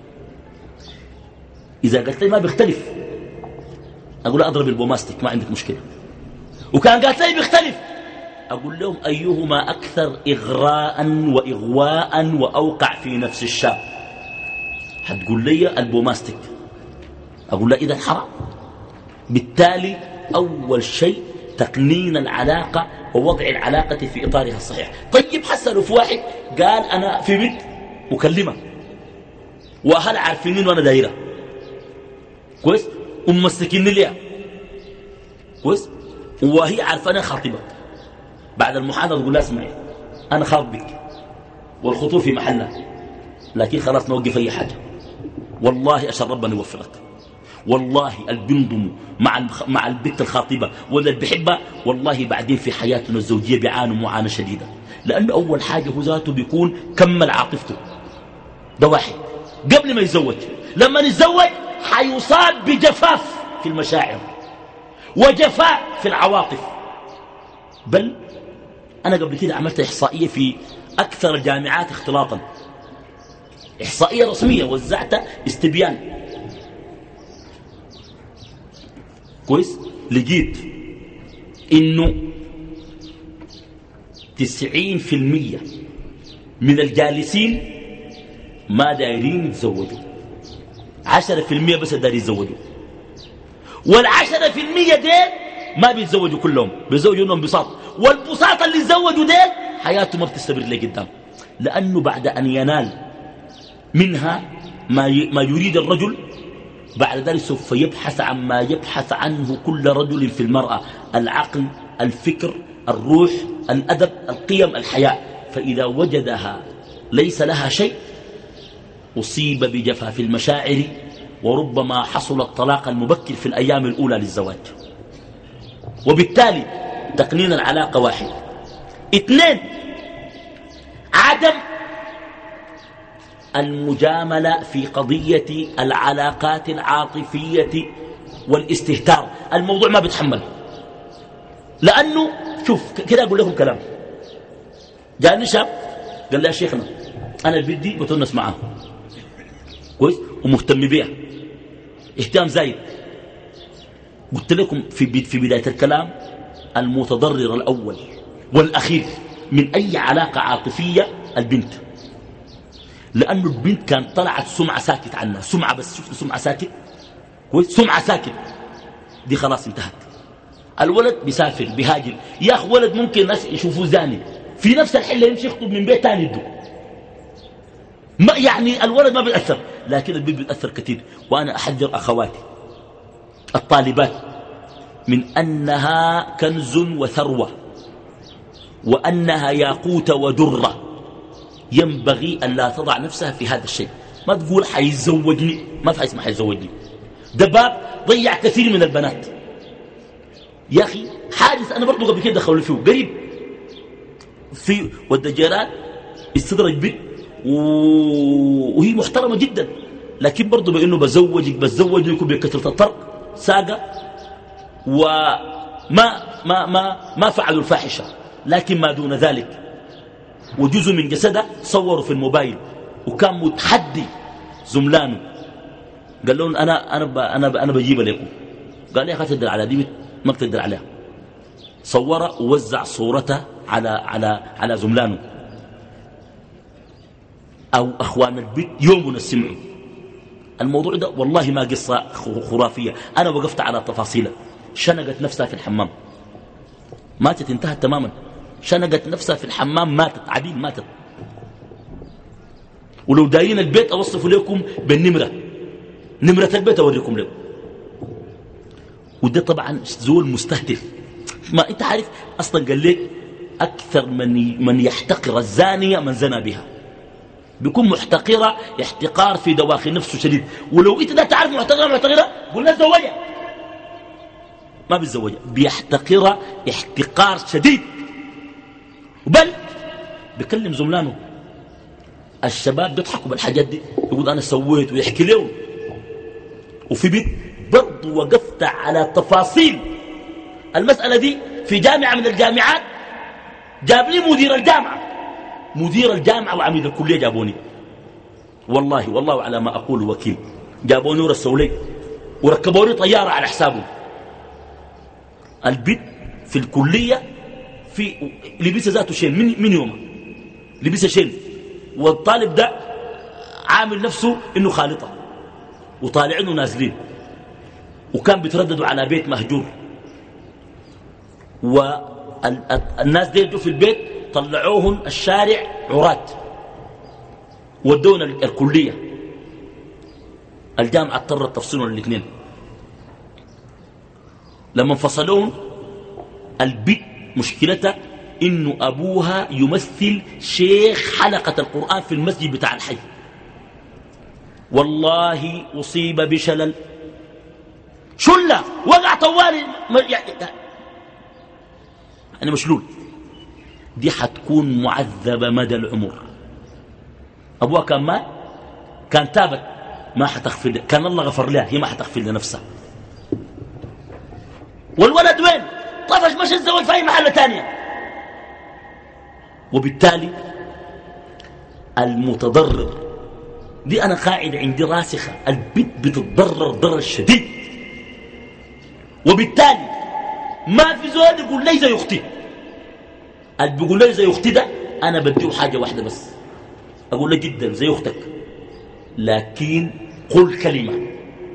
إذا قلت لي ما بيختلف أقول لها أضرب البوماستيك ما عندك مشكلة. وكان قالت لي بيختلف أقول لهم أيهما أكثر إغراء وإغواء وأوقع في نفس الشاب؟ هتقول لي البوماستيك. أقول لها إذا حرام. بالتالي أول شيء تقنين العلاقة ووضع العلاقة في إطارها الصحيح. طيب حسنوا في واحد قال أنا في بنت مكلمة وأهل عارفينين وأنا دايرة كويس وممسكيني ليها كويس، وهي عارفة أنا خاطبة. بعد المحاضرة تقول لها اسمعي أنا خاطبك والخطوب في محلها، لكن خلاص نوقف أي حاجة. والله أشهد ربنا يوفقك. والله البنضم مع مع البنت الخاطبة ولا اللي بيحبها، والله بعدين في حياتنا الزوجية بيعانوا معاناة شديدة، لأن أول حاجة هو ذاته بيكون كمل عاطفته. ده واحد قبل ما يتزوج. لما يتزوج حيصاب بجفاف في المشاعر وجفاء في العواطف. بل أنا قبل كده عملت إحصائية في أكثر الجامعات اختلاطا، إحصائية رسمية وزعتها استبيان. كويس، لقيت إنه تسعين في المية من الجالسين ما دايرين يتزوجوا، عشرة في المية بس دايرين يتزوجوا، والعشرة في المية ديل ما بيتزوجوا كلهم، بيتزوجوا انهم بساط، والبساط اللي يتزوجوا ديل حياته ما بتستمر لقدام، لأنه بعد أن ينال منها ما ما يريد الرجل بعد ذلك سوف يبحث عن ما يبحث عنه كل رجل في المرأة: العقل، الفكر، الروح، الأدب، القيم، الحياء. فإذا وجدها ليس لها شيء أصيب بجفاف المشاعر، وربما حصل الطلاق المبكر في الأيام الأولى للزواج. وبالتالي تقنين العلاقة واحد. اثنين، عدم المجاملة في قضية العلاقات العاطفية والاستهتار. الموضوع ما بيتحمل، لأنه شوف كده أقول لكم كلام. جاءني شاب قال لي يا شيخنا أنا بدي بتونس معاه كويس ومهتم بيها اهتمام زايد. قلت لكم في في بداية الكلام المتضرر الأول والأخير من أي علاقة عاطفية البنت، لأنه البنت كان طلعت سمعة ساكت عنها، سمعة بس، شفت سمعة ساكت كويس، سمعة ساكت دي خلاص انتهت. الولد بيسافر بيهاجر، يا أخي ولد ممكن الناس يشوفوه زاني في نفس الحلة يمشي يخطب من بيت تاني يدو، ما يعني الولد ما بيأثر، لكن البنت بيتأثر كثير. وأنا أحذر أخواتي الطالبات من أنها كنز وثروة، وأنها ياقوت ودرة، ينبغي أن لا تضع نفسها في هذا الشيء. ما تقول حيزوجني، ما في اسمه حيزوجني، ده باب ضيع كثير من البنات. يا أخي حادث أنا برضو قبل كده دخلوا فيه قريب، في ود الجيران استدرج بي وهي محترمة جدا، لكن برضو بأنه بزوجك بزوجك بكثرة الطرق ساقة، وما ما ما ما فعلوا الفاحشة، لكن ما دون ذلك وجزء من جسده صوروا في الموبايل، وكان متحدي زملانه قال لهم أنا أنا ب أنا ب أنا بجيبها لكم. قال لي يا أخي تقدر على دي ما بتقدر عليها. صورها ووزع صورتها على على على زملانه أو أخوان البيت يومنا سمعوا الموضوع ده. والله ما قصة خرافية، أنا وقفت على تفاصيلها. شنقت نفسها في الحمام، ماتت، انتهت تماما. شنقت نفسها في الحمام، ماتت، عديل ماتت. ولو دايين البيت أوصف لكم بالنمرة، نمرة البيت أوريكم له. وده طبعا زول مستهدف. ما انت عارف اصلا قال لك اكثر من من يحتقر الزانيه من زنى بها، بيكون محتقره احتقار في دواخل نفسه شديد. ولو انت ده تعرف محتقره محتقره قلنا زوجها، ما بيتزوجها، بيحتقرها احتقار شديد. بل بيكلم زملانه الشباب بيضحكوا بالحاجات دي، يقول انا سويت ويحكي لهم. وفي بيت برضو وقفت على تفاصيل المسألة دي في جامعة من الجامعات. جاب لي مدير الجامعة، مدير الجامعة وعميد الكلية جابوني، والله والله على ما أقول وكيل. جابوني ورسوا لي وركبوني طيارة على حسابه. البيت في الكلية في لبسه ذاته شين من, من يومه لبسه شين، والطالب ده عامل نفسه إنه خالطة وطالعين ونازلين، وكان بيترددوا على بيت مهجور. والناس دي جو في البيت طلعوهن الشارع عرات، ودونا الكلية. الجامعة اضطرت تفصلون الاثنين. لما انفصلوهم البيت مشكلتها انه ابوها يمثل شيخ حلقة القرآن في المسجد بتاع الحي. والله أصيب بشلل، شلة وقع طوالي أنا مشلول. دي حتكون معذبة مدى العمر. أبوها كان مات، كان تابت، ما حتغفر لها، كان الله غفر لها، هي ما حتغفر لنفسها. والولد وين؟ طفش مش الزوج في أي محلة تانية. وبالتالي المتضرر دي أنا قاعدة عندي راسخة، البنت بتتضرر ضرر شديد، وبالتالي ما في زول يقول لي زي أختي. اللي بيقول لي زي أختي ده أنا بديه حاجة واحدة بس، أقول له جدا زي أختك، لكن قل كلمة،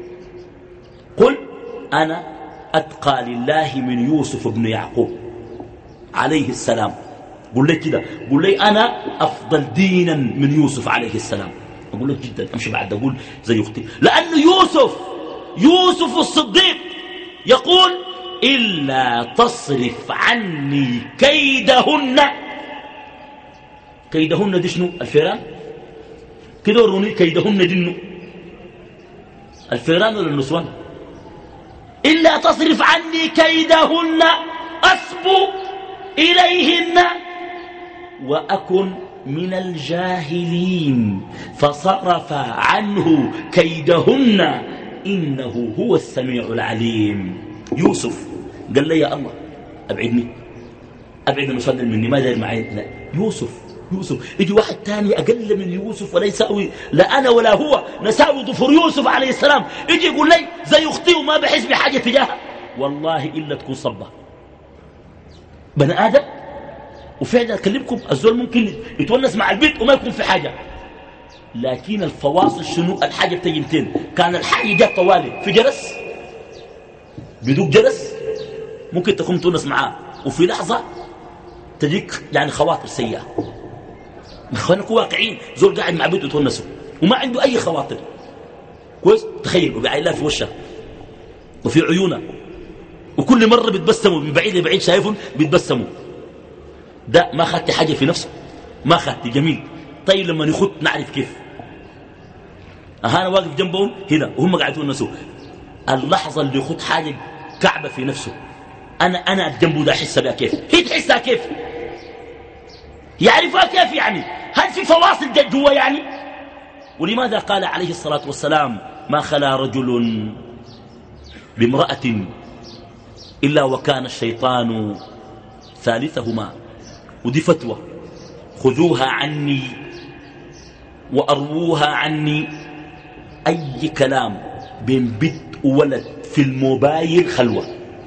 قل أنا أتقى لله من يوسف بن يعقوب عليه السلام. قل لي كده، قل لي أنا أفضل دينا من يوسف عليه السلام. أقول لك جدا أمشي بعد أقول زي أختي، لأنه يوسف يوسف الصديق يقول إلا تصرف عني كيدهن. كيدهن دي شنو؟ الفيران كده وروني كيدهن دي الفيران ولا النسوان؟ إلا تصرف عني كيدهن أصب إليهن وأكن من الجاهلين فصرف عنه كيدهن إنه هو السميع العليم. يوسف قال لي يا الله أبعدني أبعد المصدر مني، ما داير معي. لا يوسف يوسف يجي واحد تاني أقل من يوسف ولا يساوي، لا أنا ولا هو نساوي ظفر يوسف عليه السلام، يجي يقول لي زي أختي وما بحس بحاجة تجاهها. والله إلا تكون صبة بني آدم. وفعلا أكلمكم الزول ممكن يتونس مع البيت وما يكون في حاجة، لكن الفواصل شنو؟ الحاجة بتجي متين. كان الحاجة جاء طوالي في جرس بدوك جرس ممكن تكون تونس معاه، وفي لحظة تجيك يعني خواطر سيئة. خلينا نكون واقعين، زول قاعد مع بيته يتونسه وما عنده أي خواطر كويس. تخيل وقاعد لا في وشه وفي عيونه وكل مرة بيتبسموا من بعيد لبعيد شايفهم بيتبسموا. ده ما خدت حاجة في نفسه، ما خدت جميل. طيب لما نخط نعرف كيف. أنا واقف جنبهم هنا وهم قاعدون يتونسوا، اللحظة اللي يخط حاجة كعبة في نفسه أنا أنا جنبه ده أحسها بها كيف؟ هي تحسها كيف؟ يعرفها كيف يعني؟ هل في فواصل جد هو يعني؟ ولماذا قال عليه الصلاة والسلام ما خلا رجل بامرأة إلا وكان الشيطان ثالثهما؟ ودي فتوى خذوها عني وأرووها عني. أي كلام بين بنت وولد في الموبايل خلوة،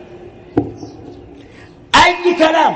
أي كلام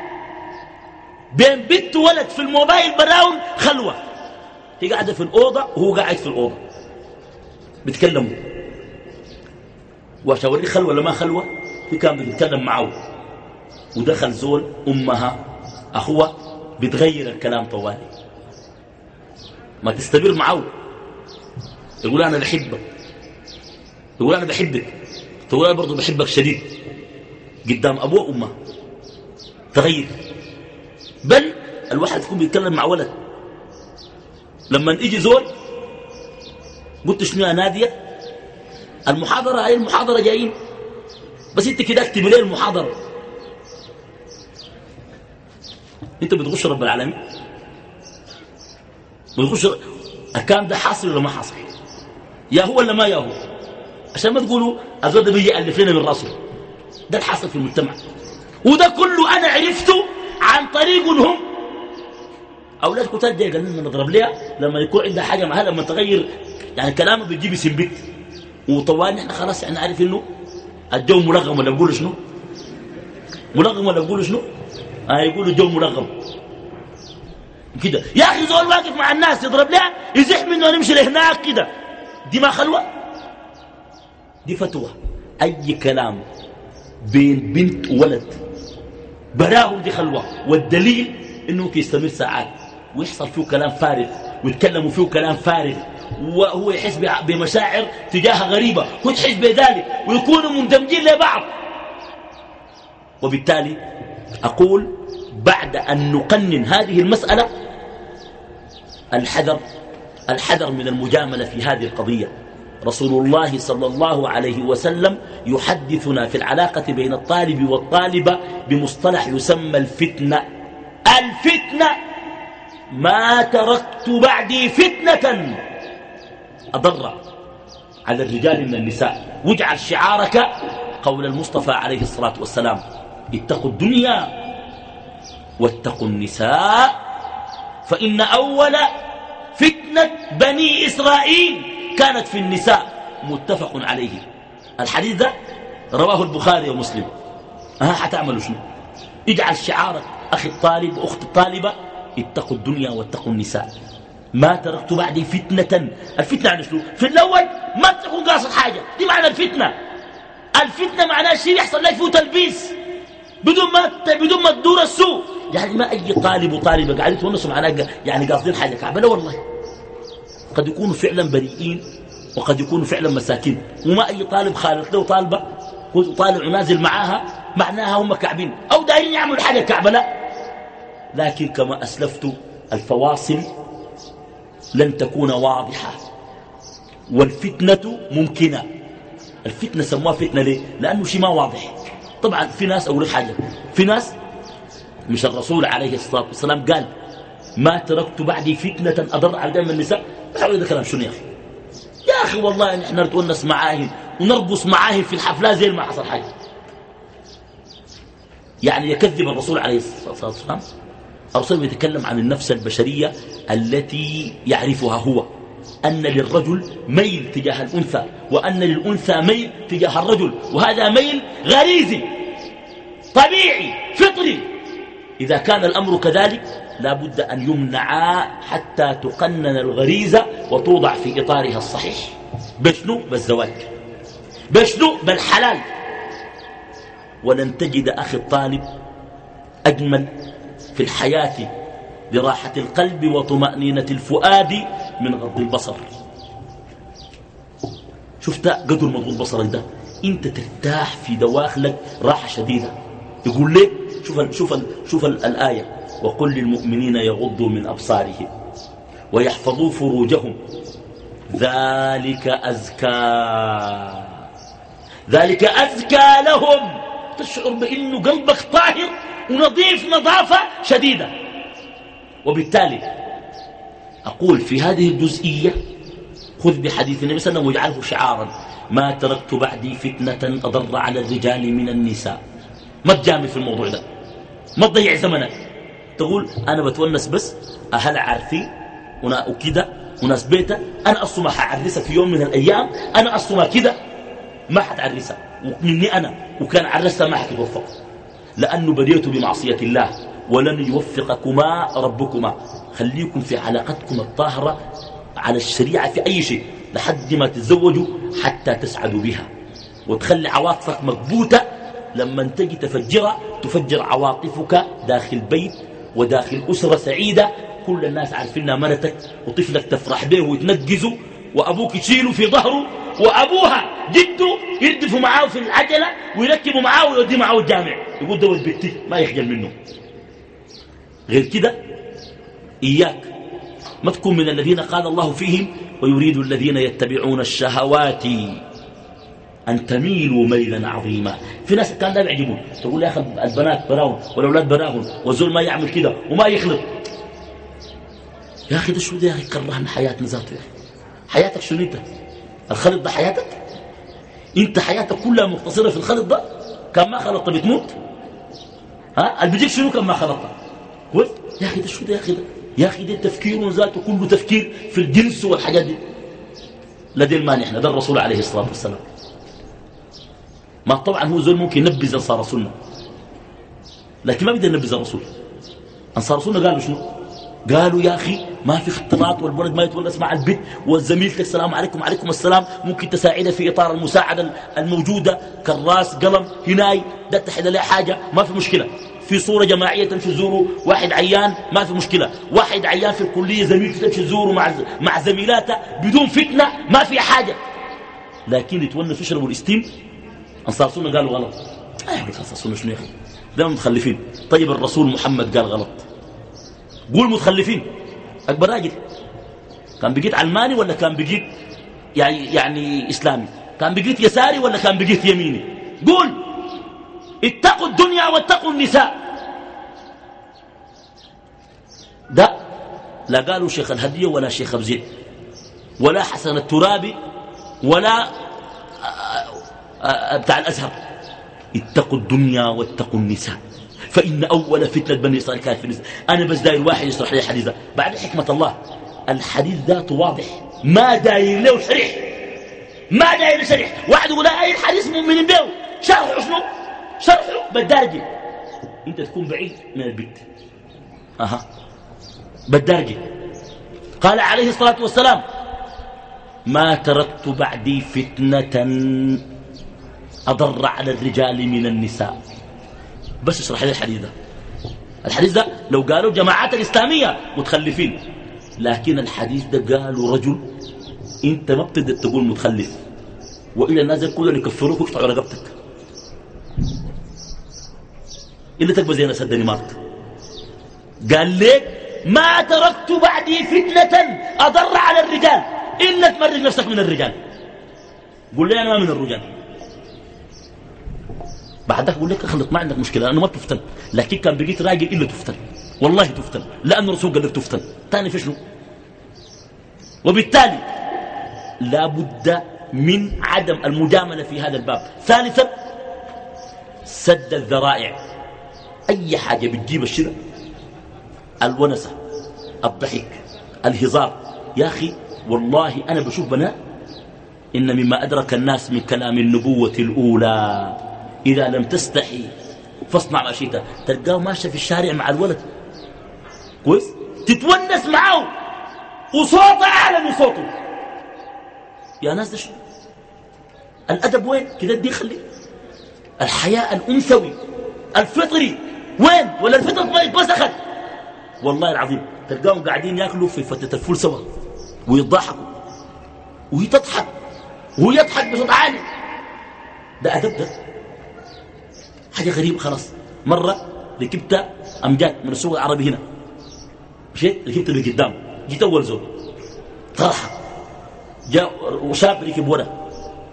بين بنت وولد في الموبايل براون خلوة. هي قاعدة في الأوضة وهو قاعد في الأوضة بيتكلموا، وأشاوري خلوة ولا ما خلوة. هي كان بيتكلم معه ودخل زول أمها أخوة بتغير الكلام طوالي، ما تستمر معه. يقول أنا بحبك، يقول أنا بحبك، تقول أنا برضو بحبك شديد قدام أبوه وأمه. تغير. بل الواحد يكون بيتكلم مع ولد لما يجي زول قلت شنو يا نادية المحاضرة هاي المحاضرة جايين بس انت كده اكتب ليه المحاضرة. انت بتغش رب العالمين، بتغش. الكلام ده حاصل ولا ما حاصل؟ يا هو ولا ما يا هو؟ عشان ما تقولوا الزول ده بيجي يألف لنا من راسه. ده الحاصل في المجتمع، وده كله انا عرفته عن طريق هم اولاد كتار. دي قال لنا نضرب ليها لما يكون عندها حاجه معها، لما تغير يعني كلامه بتجيب سنبت وطوالي احنا خلاص احنا عارف انه الجو ملغم ولا بقولوا شنو ملغم ولا بقولوا شنو اه يقولوا الجو ملغم كده. يا اخي زول واقف مع الناس يضرب لها يزح منه ونمشي لهناك كده، دي ما خلوه، دي فتوى. اي كلام بين بنت وولد براهم دي خلوه، والدليل انه ممكن يستمر ساعات ويحصل فيه كلام فارغ ويتكلموا فيه كلام فارغ، وهو يحس بمشاعر تجاهها غريبة وتحس بذلك ويكونوا مندمجين لبعض. وبالتالي أقول بعد أن نقنن هذه المسألة الحذر الحذر من المجاملة في هذه القضية. رسول الله صلى الله عليه وسلم يحدثنا في العلاقة بين الطالب والطالبة بمصطلح يسمى الفتنة. الفتنة ما تركت بعدي فتنة أضر على الرجال من النساء، واجعل شعارك قول المصطفى عليه الصلاة والسلام اتقوا الدنيا واتقوا النساء فإن أول فتنة بني إسرائيل كانت في النساء. متفق عليه. الحديث ده رواه البخاري ومسلم. ها حتعملوا شنو؟ اجعل شعارك أخي الطالب وأخت الطالبة اتقوا الدنيا واتقوا النساء، ما تركت بعدي فتنة. الفتنة عن شنو؟ في الأول ما تكون قاصد حاجة، دي معنى الفتنة. الفتنة معناها شيء يحصل لك فيه تلبيس بدون ما بدون ما تدور السوء. يعني ما أي طالب وطالبة قاعدين يتونسوا معناها يعني قاصدين حاجة كعبة، لا والله. قد يكونوا فعلا بريئين وقد يكونوا فعلا مساكين، وما أي طالب خالط له طالبة وطالع ونازل معاها معناها هم كعبين أو دايرين يعملوا حاجة كعبة، لا. لكن كما أسلفت الفواصل لن تكون واضحة، والفتنة ممكنة. الفتنة سموها فتنة ليه؟ لأنه شيء ما واضح. طبعا في ناس أقول لك حاجة، في ناس مش الرسول عليه الصلاة والسلام قال ما تركت بعدي فتنة أضر على دم النساء؟ بس أقول هذا كلام شنو يا أخي؟ يا أخي والله نحن نتونس معاهم ونرقص معاهم في الحفلات زي ما حصل حاجة. يعني يكذب الرسول عليه الصلاة والسلام؟ الرسول يتكلم عن النفس البشرية التي يعرفها هو، أن للرجل ميل تجاه الأنثى وأن للأنثى ميل تجاه الرجل، وهذا ميل غريزي طبيعي فطري. إذا كان الأمر كذلك لا بد أن يمنعا حتى تقنن الغريزة وتوضع في إطارها الصحيح. بشنو؟ بالزواج. بشنو؟ بالحلال. ولن تجد أخي الطالب أجمل في الحياة لراحة القلب وطمأنينة الفؤاد من غض البصر. شفت قدر مضغوط بصرك ده انت ترتاح في دواخلك راحة شديدة. يقول لك شوف ال شوف ال شوف ال الآية وقل للمؤمنين يغضوا من أبصارهم ويحفظوا فروجهم ذلك أزكى ذلك أزكى لهم. تشعر بأنه قلبك طاهر ونظيف نظافة شديدة. وبالتالي أقول في هذه الجزئية خذ بحديث النبي صلى الله عليه وسلم واجعله شعارا ما تركت بعدي فتنة أضر على الرجال من النساء. ما تجامل في الموضوع ده، ما تضيع زمنك تقول أنا بتونس بس أهل عارفين وكده وناس بيته، أنا أصلا ما حعرسها في يوم من الأيام، أنا أصلا كده ما حتعرسها ومني أنا، وكان عرسها ما حتوفق لأنه بديت بمعصية الله ولن يوفقكما ربكما. خليكم في علاقتكم الطاهرة على الشريعة في أي شيء لحد ما تتزوجوا حتى تسعدوا بها، وتخلي عواطفك مكبوتة. لما تجي تفجرها تفجر عواطفك داخل بيت وداخل أسرة سعيدة كل الناس عارفينها مرتك، وطفلك تفرح به ويتنقزوا، وأبوك يشيله في ظهره، وأبوها جده يردفوا معاه في العجلة ويركبوا معاه ويودي معاه الجامع، يقول ده بنتي ما يخجل منه. غير كده إياك ما تكون من الذين قال الله فيهم ويريد الذين يتبعون الشهوات أن تميلوا ميلا عظيما. في ناس كان لا يعجبون تقول يا أخي البنات براهم والأولاد براهم والزول ما يعمل كده وما يخلط. يا أخي ده شو ده يا أخي؟ كرهنا حياتنا ذاته يا أخي. حياتك شنو انت؟ الخلط ده حياتك؟ انت حياتك كلها مقتصرة في الخلط ده؟ كان ما خلطت بتموت؟ ها اللي بيجيك شنو كان ما خلطت؟ كويس يا أخي ده شو ده يا أخي ده؟ يا أخي ده تفكير ذاته كله تفكير في الجنس والحاجات دي. لا دي المانع احنا ده الرسول عليه الصلاة والسلام. ما طبعا هو زول ممكن ينبذ أنصار رسولنا، لكن ما بدأ ينبذ الرسول. أنصار رسولنا قالوا شنو؟ قالوا يا أخي ما في اختلاط والولد ما يتونس مع البيت والزميل السلام عليكم وعليكم السلام، ممكن تساعده في إطار المساعدة الموجودة كالراس قلم هناي ده تحل له حاجة ما في مشكلة. في صورة جماعية تمشي تزوروا واحد عيان ما في مشكلة. واحد عيان في الكلية زميلته تمشي تزوروا مع مع زميلاته بدون فتنة ما في حاجة. لكن يتونسوا يشربوا الاستيم أنصار سنة قالوا غلط. أيوة أنصار سنة شنو يا أخي؟ ده متخلفين. طيب الرسول محمد قال غلط، قول متخلفين. أكبر راجل كان بقيت علماني ولا كان بقيت يعني يعني إسلامي؟ كان بقيت يساري ولا كان بقيت يميني؟ قول اتقوا الدنيا واتقوا النساء. ده لا قالوا شيخ الهدية ولا شيخ أبزيد ولا حسن الترابي ولا بتاع الأزهر. اتقوا الدنيا واتقوا النساء فإن أول فتنة بني إسرائيل كانت في النساء. أنا بس داير واحد يشرح لي الحديث ده بعد حكمة الله. الحديث ذاته واضح ما داير له شريح، ما داير شريح. واحد يقول لا أي الحديث مؤمن به شرحه شنو؟ شرحه بالدرجة. انت تكون بعيد من البيت. اها بالدرجة. قال عليه الصلاة والسلام ما تركت بعدي فتنة أضر على الرجال من النساء. بس اشرح لي الحديث ده. الحديث ده لو قالوا جماعات الإسلامية متخلفين، لكن الحديث ده قالوا رجل انت ما بتقدر تقول متخلف، وإلا الناس كلهم يكفروك ويقطعوا رقبتك إلا تقبل زي ناس الدنمارك. قال لك ما تركت بعدي فتنة أضر على الرجال إلا تمرق نفسك من الرجال. قول لي أنا ما من الرجال. بعدك قول لك خلط ما عندك مشكلة أنا ما تفتن، لكن كان بقيت راجل إلا تفتن، والله تفتن، لأن الرسول قال لك تفتن. تاني في شنو؟ وبالتالي لا بد من عدم المجاملة في هذا الباب. ثالثا سد الذرائع. أي حاجة بتجيب الشرع، الونسة، الضحك، الهزار. يا أخي والله أنا بشوف بنات إن مما أدرك الناس من كلام النبوة الأولى إذا لم تستحي فاصنع ما شئت. تلقاه ماشي في الشارع مع الولد كويس، تتونس معه وصوته أعلى من صوته. يا ناس ده شو الأدب؟ وين كده؟ دي خلي الحياء الأنثوي الفطري وين؟ ولا الفطرة اتمسخت؟ والله العظيم تلقاهم قاعدين ياكلوا في فتة الفول سوا ويضحكوا وهي تضحك وهو يضحك بصوت عالي. ده أدب؟ ده حاجة غريبة. خلاص مرة ركبت أمجاد من السوق العربي هنا، مشيت ركبت اللي قدام، جيت أول زول طرحة، جاء وشاب ركب ورا،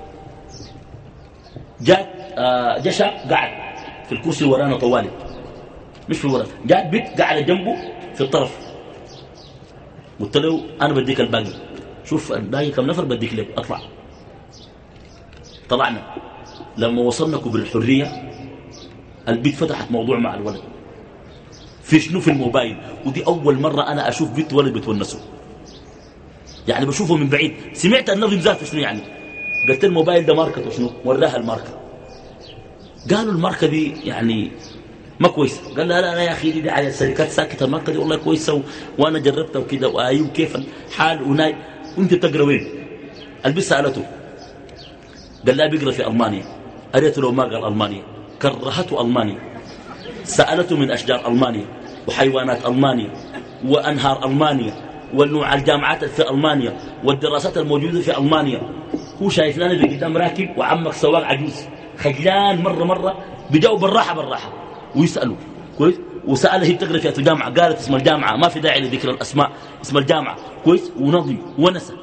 جاء آه جاء شاب قاعد في الكرسي ورانا طوالي، مش في ورا، جاء بيت قاعد جنبه في الطرف. قلت له أنا بديك الباقي، شوف الباقي كم نفر بديك لك، أطلع. طلعنا. لما وصلنا كبر الحرية البيت فتحت موضوع مع الولد في شنو؟ في الموبايل. ودي أول مرة أنا أشوف بيت ولد بتونسه، يعني بشوفه من بعيد. سمعت النظم ذاته شنو يعني؟ قلت الموبايل ده ماركته شنو؟ وراها الماركة. قالوا الماركة دي يعني ما كويسة. قال لا لا لا يا أخي دي, دي على الشركات ساكتة، الماركة دي والله كويسة و... وأنا جربتها وكده وآيو كيف الحال وناي. وانت بتقرأ وين؟ البيت سألته قال لا بيقرأ في ألمانيا. قريته لو ما قال ألمانيا، كرهته ألمانيا. سألته من أشجار ألمانيا وحيوانات ألمانيا وأنهار ألمانيا والنوع الجامعات في ألمانيا والدراسات الموجودة في ألمانيا. هو شايف لنا اللي قدام راكب وعمك سواق عجوز خجلان مرة مرة بيجاوب بالراحة بالراحة ويسأله كويس. وسأله هي بتقرأ في الجامعة، قالت اسم الجامعة، ما في داعي لذكر الأسماء، اسم الجامعة كويس. ونظم ونسى.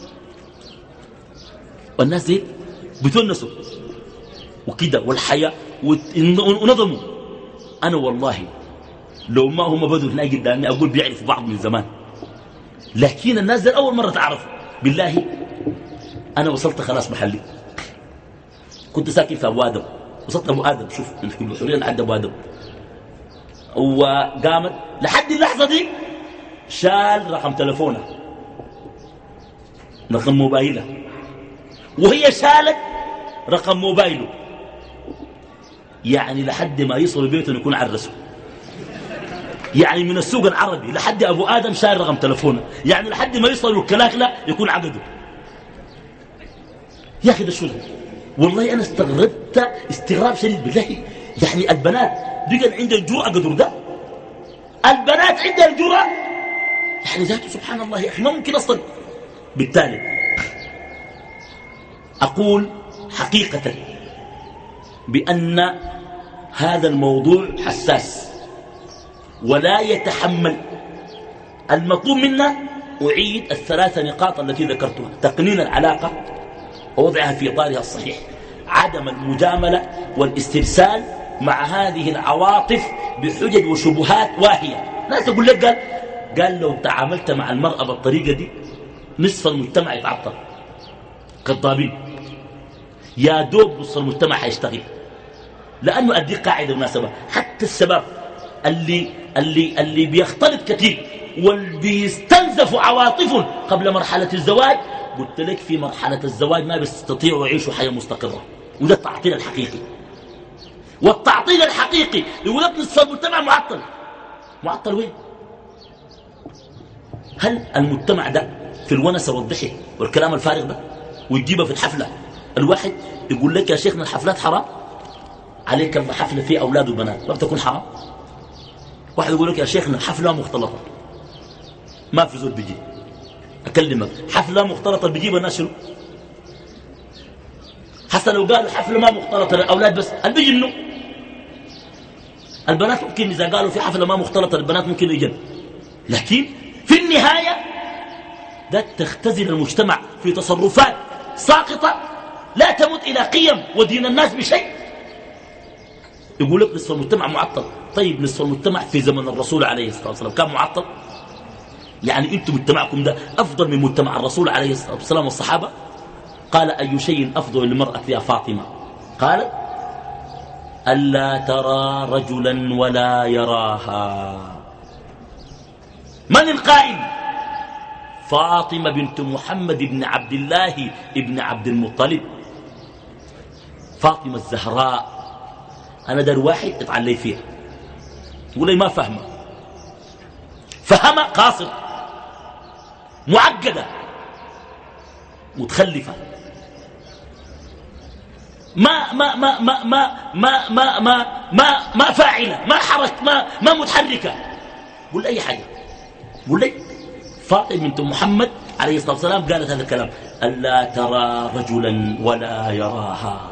والناس دي بتونسوا وكده والحياة ونظموا. أنا والله لو ما هم بدوا هنا قدامي أقول بيعرفوا بعض من زمان، لكن الناس دي أول مرة تعرفوا. بالله أنا وصلت خلاص محلي، كنت ساكن في أبو آدم، وصلت أبو آدم. شوف في الحرية لحد أبو آدم، وقامت لحد اللحظة دي شال رقم تلفونه، رقم موبايله، وهي شالت رقم موبايله. يعني لحد ما يصل بيته يكون عرسه. يعني من السوق العربي لحد أبو آدم شال رقم تلفونه، يعني لحد ما يصل الكلاكلة يكون عقده. يا أخي ده شو ده؟ والله أنا استغربت استغراب شديد بالله. يعني البنات بقى عندها الجرأة قدر ده؟ البنات عندها الجرأة؟ يعني ذاته سبحان الله يا أخي ما ممكن أصلا. بالتالي أقول حقيقة بأن هذا الموضوع حساس ولا يتحمل. المطلوب منا أعيد الثلاث نقاط التي ذكرتها: تقنين العلاقة ووضعها في إطارها الصحيح، عدم المجاملة والاسترسال مع هذه العواطف بحجج وشبهات واهية. ناس يقول لك قال, قال لو تعاملت مع المرأة بالطريقة دي نصف المجتمع يتعطل. كذابين. يا دوب نصف المجتمع حيشتغل. لأنه أديك قاعدة مناسبة، حتى الشباب اللي, اللي, اللي بيختلط كثير والبيستنزف عواطفهم قبل مرحلة الزواج، قلت لك في مرحلة الزواج ما بيستطيعوا يعيشوا حياة مستقرة، وده التعطيل الحقيقي. والتعطيل الحقيقي يقول لك نصف المجتمع معطل. معطل وين؟ هل المجتمع ده في الونسة والضحك والكلام الفارغ ده وتجيبها في الحفلة الواحد يقول لك يا شيخنا الحفلات حرام عليك لما حفلة فيه أولاد وبنات ما بتكون حرام؟ واحد يقول لك يا شيخنا حفلة مختلطة ما في زول بيجي. أكلمك حفلة مختلطة بيجيب الناس شنو؟ حتى لو قالوا حفلة ما مختلطة للأولاد بس هل بيجنوا؟ البنات ممكن إذا قالوا في حفلة ما مختلطة للبنات ممكن يجن، لكن في النهاية ده تختزل المجتمع في تصرفات ساقطة لا تمت إلى قيم ودين الناس بشيء. يقول لك نصف المجتمع معطل. طيب نصف المجتمع في زمن الرسول عليه الصلاة والسلام كان معطل؟ يعني انتم مجتمعكم ده أفضل من مجتمع الرسول عليه الصلاة والسلام والصحابة؟ قال أي شيء أفضل للمرأة يا فاطمة؟ قالت ألا ترى رجلا ولا يراها. من القائل؟ فاطمة بنت محمد بن عبد الله بن عبد المطلب، فاطمة الزهراء. أنا در واحد اتعلي فيها يقول لي ما فهمة، فهمة قاصر، معقدة، متخلفة، ما ما ما ما ما ما ما ما ما, ما فاعلة، ما حرك، ما ما متحركة. قول لي أي حاجة. قول لي فاطمة بنت محمد عليه الصلاة والسلام قالت هذا الكلام، ألا ترى رجلا ولا يراها.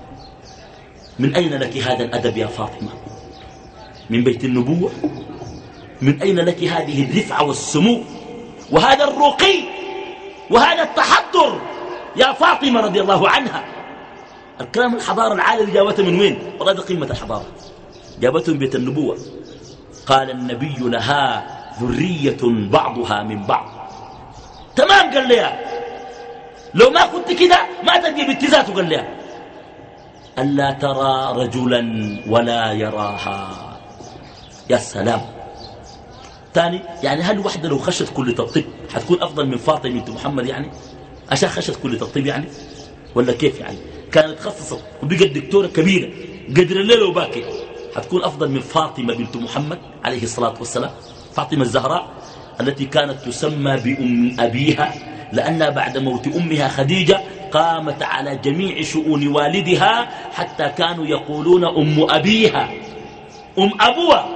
من أين لك هذا الأدب يا فاطمة؟ من بيت النبوة؟ من أين لك هذه الرفعة والسمو وهذا الرقي وهذا التحضر يا فاطمة رضي الله عنها؟ الكلام الحضارة العالية جابته من وين؟ والله ده قمة الحضارة، جابته من بيت النبوة. قال النبي لها ذرية بعضها من بعض. تمام قال لها، لو ما كنت كده ما تلقي باتزاته. قال لها ألا ترى رجلا ولا يراها. يا سلام. ثاني يعني هل وحده لو خشت كلية الطب حتكون أفضل من فاطمة بنت محمد؟ يعني عشان خشت كلية الطب يعني ولا كيف؟ يعني كانت تخصصت وبقت دكتورة كبيرة قدر الليل وباكي، حتكون أفضل من فاطمة بنت محمد عليه الصلاة والسلام. فاطمة الزهراء التي كانت تسمى بأم أبيها لأنها بعد موت أمها خديجة قامت على جميع شؤون والدها حتى كانوا يقولون أم أبيها، أم أبوها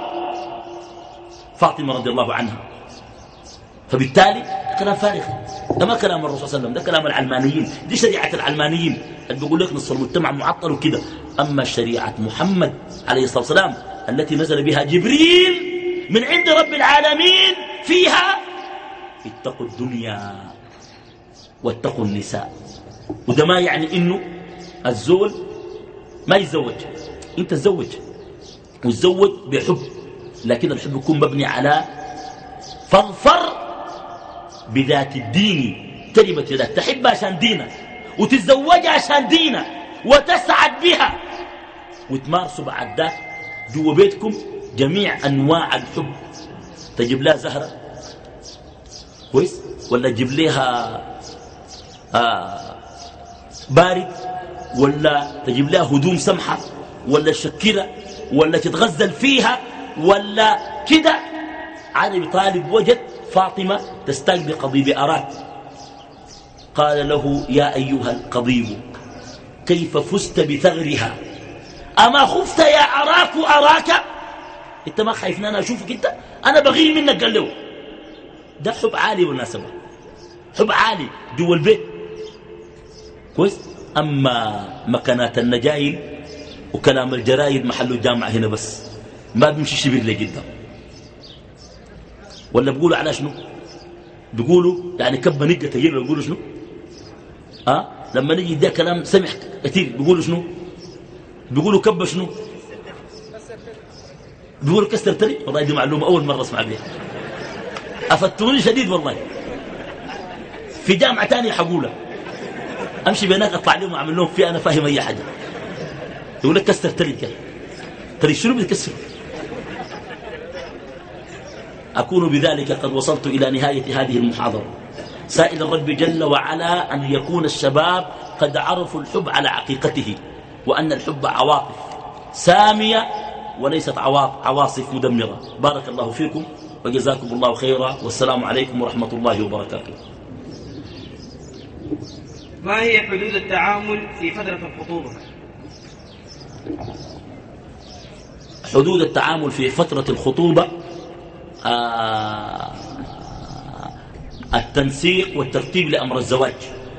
فاطمة رضي الله عنها. فبالتالي كلام فارغ، ده ما كلام الرسول صلى الله عليه وسلم، ده كلام العلمانيين، دي شريعة العلمانيين اللي بيقول لك نصف المجتمع معطل وكده. أما شريعة محمد عليه الصلاة والسلام التي نزل بها جبريل من عند رب العالمين فيها اتقوا الدنيا واتقوا النساء. وده ما يعني إنه الزول ما يتزوج، انت تزوج وتزوج بحب، لكن الحب يكون مبني على فاظفر بذات الدين تربت يدك. تحب عشان دينك وتتزوج عشان دينك وتسعد بها وتمارسوا بعد ذاك جوا بيتكم جميع أنواع الحب. تجيب لها زهرة كويس ولا تجيب لها آه بارد ولا تجيب لها هدوم سمحة ولا شكرة ولا تتغزل فيها ولا كده. علي طالب وجد فاطمة تستاق بقضيب أراك، قال له يا أيها القضيب كيف فزت بثغرها أما خفت يا أراك أراك؟ انت ما خايف ان انا اشوفك؟ انت انا بغير منك. قال له ده حب عالي بالمناسبة، حب عالي جوا البيت كويس. اما مكانات النجايل وكلام الجرايد محله الجامعة هنا بس، ما بيمشي شبير لي جدا. ولا بيقولوا على شنو؟ بيقولوا يعني كب نجة تجيب له بيقولوا شنو؟ ها أه؟ لما نجي ده كلام سمح كثير بيقولوا شنو؟ بيقولوا كب شنو؟ بيقولوا كسر تري. والله دي معلومة أول مرة أسمع بها، أفتوني شديد والله. في جامعة تانية حقولها، أمشي بيناك أطلع لهم وأعمل لهم فيه أنا فاهم أي حاجة. يقول لك كسر تري كده. تري شنو بتكسر؟ أكون بذلك قد وصلت إلى نهاية هذه المحاضرة، سائل الرب جل وعلا أن يكون الشباب قد عرفوا الحب على حقيقته، وأن الحب عواطف سامية وليست عواصف مدمرة. بارك الله فيكم وجزاكم الله خيرا، والسلام عليكم ورحمة الله وبركاته. ما هي حدود التعامل في فترة الخطوبة؟ حدود التعامل في فترة الخطوبة آه التنسيق والترتيب لأمر الزواج،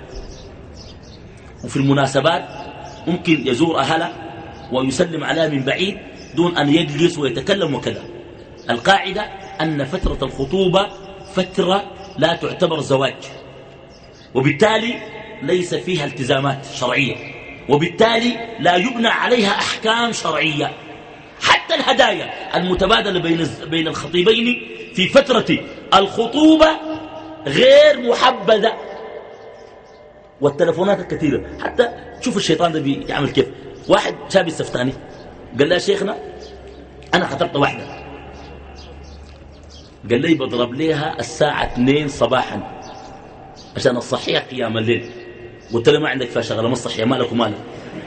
وفي المناسبات ممكن يزور أهله ويسلم عليها من بعيد دون أن يجلس ويتكلم وكذا. القاعدة أن فترة الخطوبة فترة لا تعتبر زواج، وبالتالي ليس فيها التزامات شرعية، وبالتالي لا يبنى عليها أحكام شرعية. حتى الهدايا المتبادلة بين بين الخطيبين في فترة الخطوبة غير محبذة، والتلفونات الكثيرة. حتى شوف الشيطان ده بيعمل كيف. واحد شاب السفتاني قال لي يا شيخنا أنا خطبت واحدة، قال لي بضرب ليها الساعة اثنين صباحا عشان الصحيح قيام الليل. قلت له ما عندك فيها شغلة، ما الصحيح، مالك ومالك.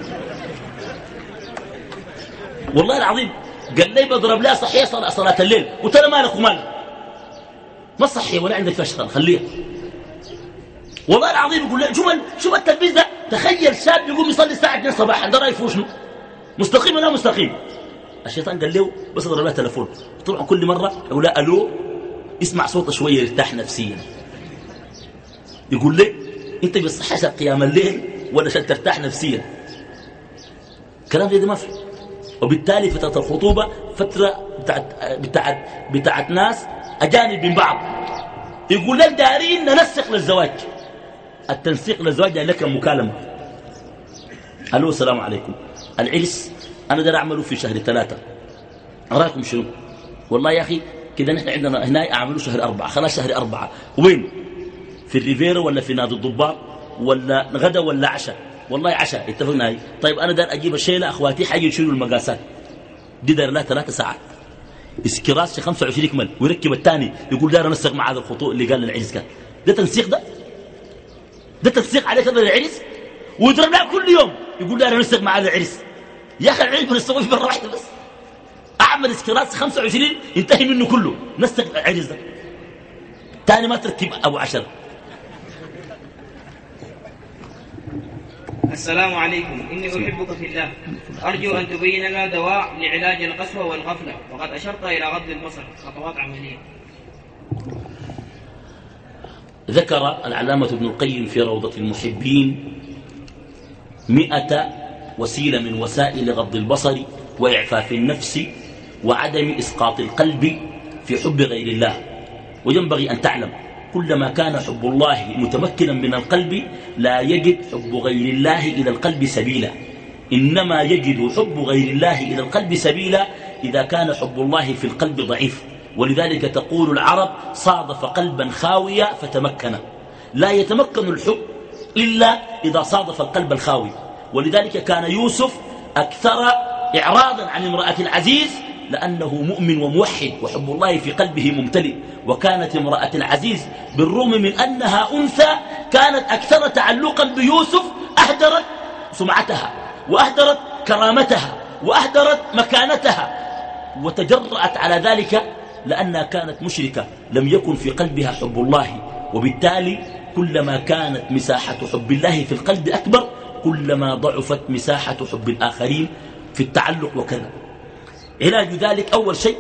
والله العظيم قال لي بضرب لها صحيح صلاة الليل. قلت له مالك ومالك، ما الصحيح ولا عندك فيها شغلة، خليها. والله العظيم يقول له شوف شوف التلبيس ده. تخيل شاب يقوم يصلي الساعة اثنين صباحا، ده رايك فيه شنو؟ مستقيم ولا مستقيم؟ الشيطان قال له بس اضرب لها تلفون. طبعا كل مرة يقول لها الو، اسمع صوته شوية يرتاح نفسيا. يقول لي انت بتصحى عشان قيام الليل ولا عشان ترتاح نفسيا؟ كلام زي ده ما في. وبالتالي فترة الخطوبة فترة بتاعت, بتاعت, بتاعت ناس أجانب من بعض. يقول لك دارين ننسق للزواج. التنسيق للزواج يعني لك مكالمة. ألو السلام عليكم، العرس أنا دار أعمله في شهر ثلاثة، أراكم شنو؟ والله يا أخي كده نحن عندنا هنا أعمله شهر أربعة، خلاص شهر أربعة. وين؟ في الريفيرا ولا في نادي الضباط ولا غدا ولا عشاء؟ والله عشاء، اتفقنا هاي. طيب أنا دار أجيب الشيلة، أخواتي حاجي يشيلوا المقاسات دي، دار لها ثلاثة ساعات. اسكراس خمسة وعشرين كمل ويركب الثاني يقول دار نسق مع هذا الخطوط اللي قال للعرس. كان ده تنسيق؟ ده ده تنسيق عليك هذا العرس؟ ويضرب لها كل يوم يقول دار نسق مع هذا العرس. يا أخي العرس بنسويه مرة واحدة بس. أعمل اسكراس خمسة وعشرين ينتهي منه كله، نسق العرس ده ثاني ما تركب أبو عشر. السلام عليكم، إني أحبك في الله، أرجو أن تبين لنا دواء لعلاج القسوة والغفلة، وقد أشرت إلى غض البصر، خطوات عملية. ذكر العلامة ابن القيم في روضة المحبين مئة وسيلة من وسائل غض البصر وإعفاف النفس وعدم إسقاط القلب في حب غير الله. وينبغي أن تعلم كلما كان حب الله متمكنا من القلب لا يجد حب غير الله إلى القلب سبيلا، إنما يجد حب غير الله إلى القلب سبيلا إذا كان حب الله في القلب ضعيف. ولذلك تقول العرب صادف قلبا خاويا فتمكن. لا يتمكن الحب إلا إذا صادف القلب الخاوي. ولذلك كان يوسف أكثر إعراضا عن امرأة العزيز لأنه مؤمن وموحد وحب الله في قلبه ممتلئ. وكانت امرأة العزيز بالرغم من أنها أنثى كانت أكثر تعلقا بيوسف، أهدرت سمعتها وأهدرت كرامتها وأهدرت مكانتها، وتجرأت على ذلك لأنها كانت مشركة لم يكن في قلبها حب الله. وبالتالي كلما كانت مساحة حب الله في القلب أكبر كلما ضعفت مساحة حب الآخرين في التعلق وكذا. علاج ذلك أول شيء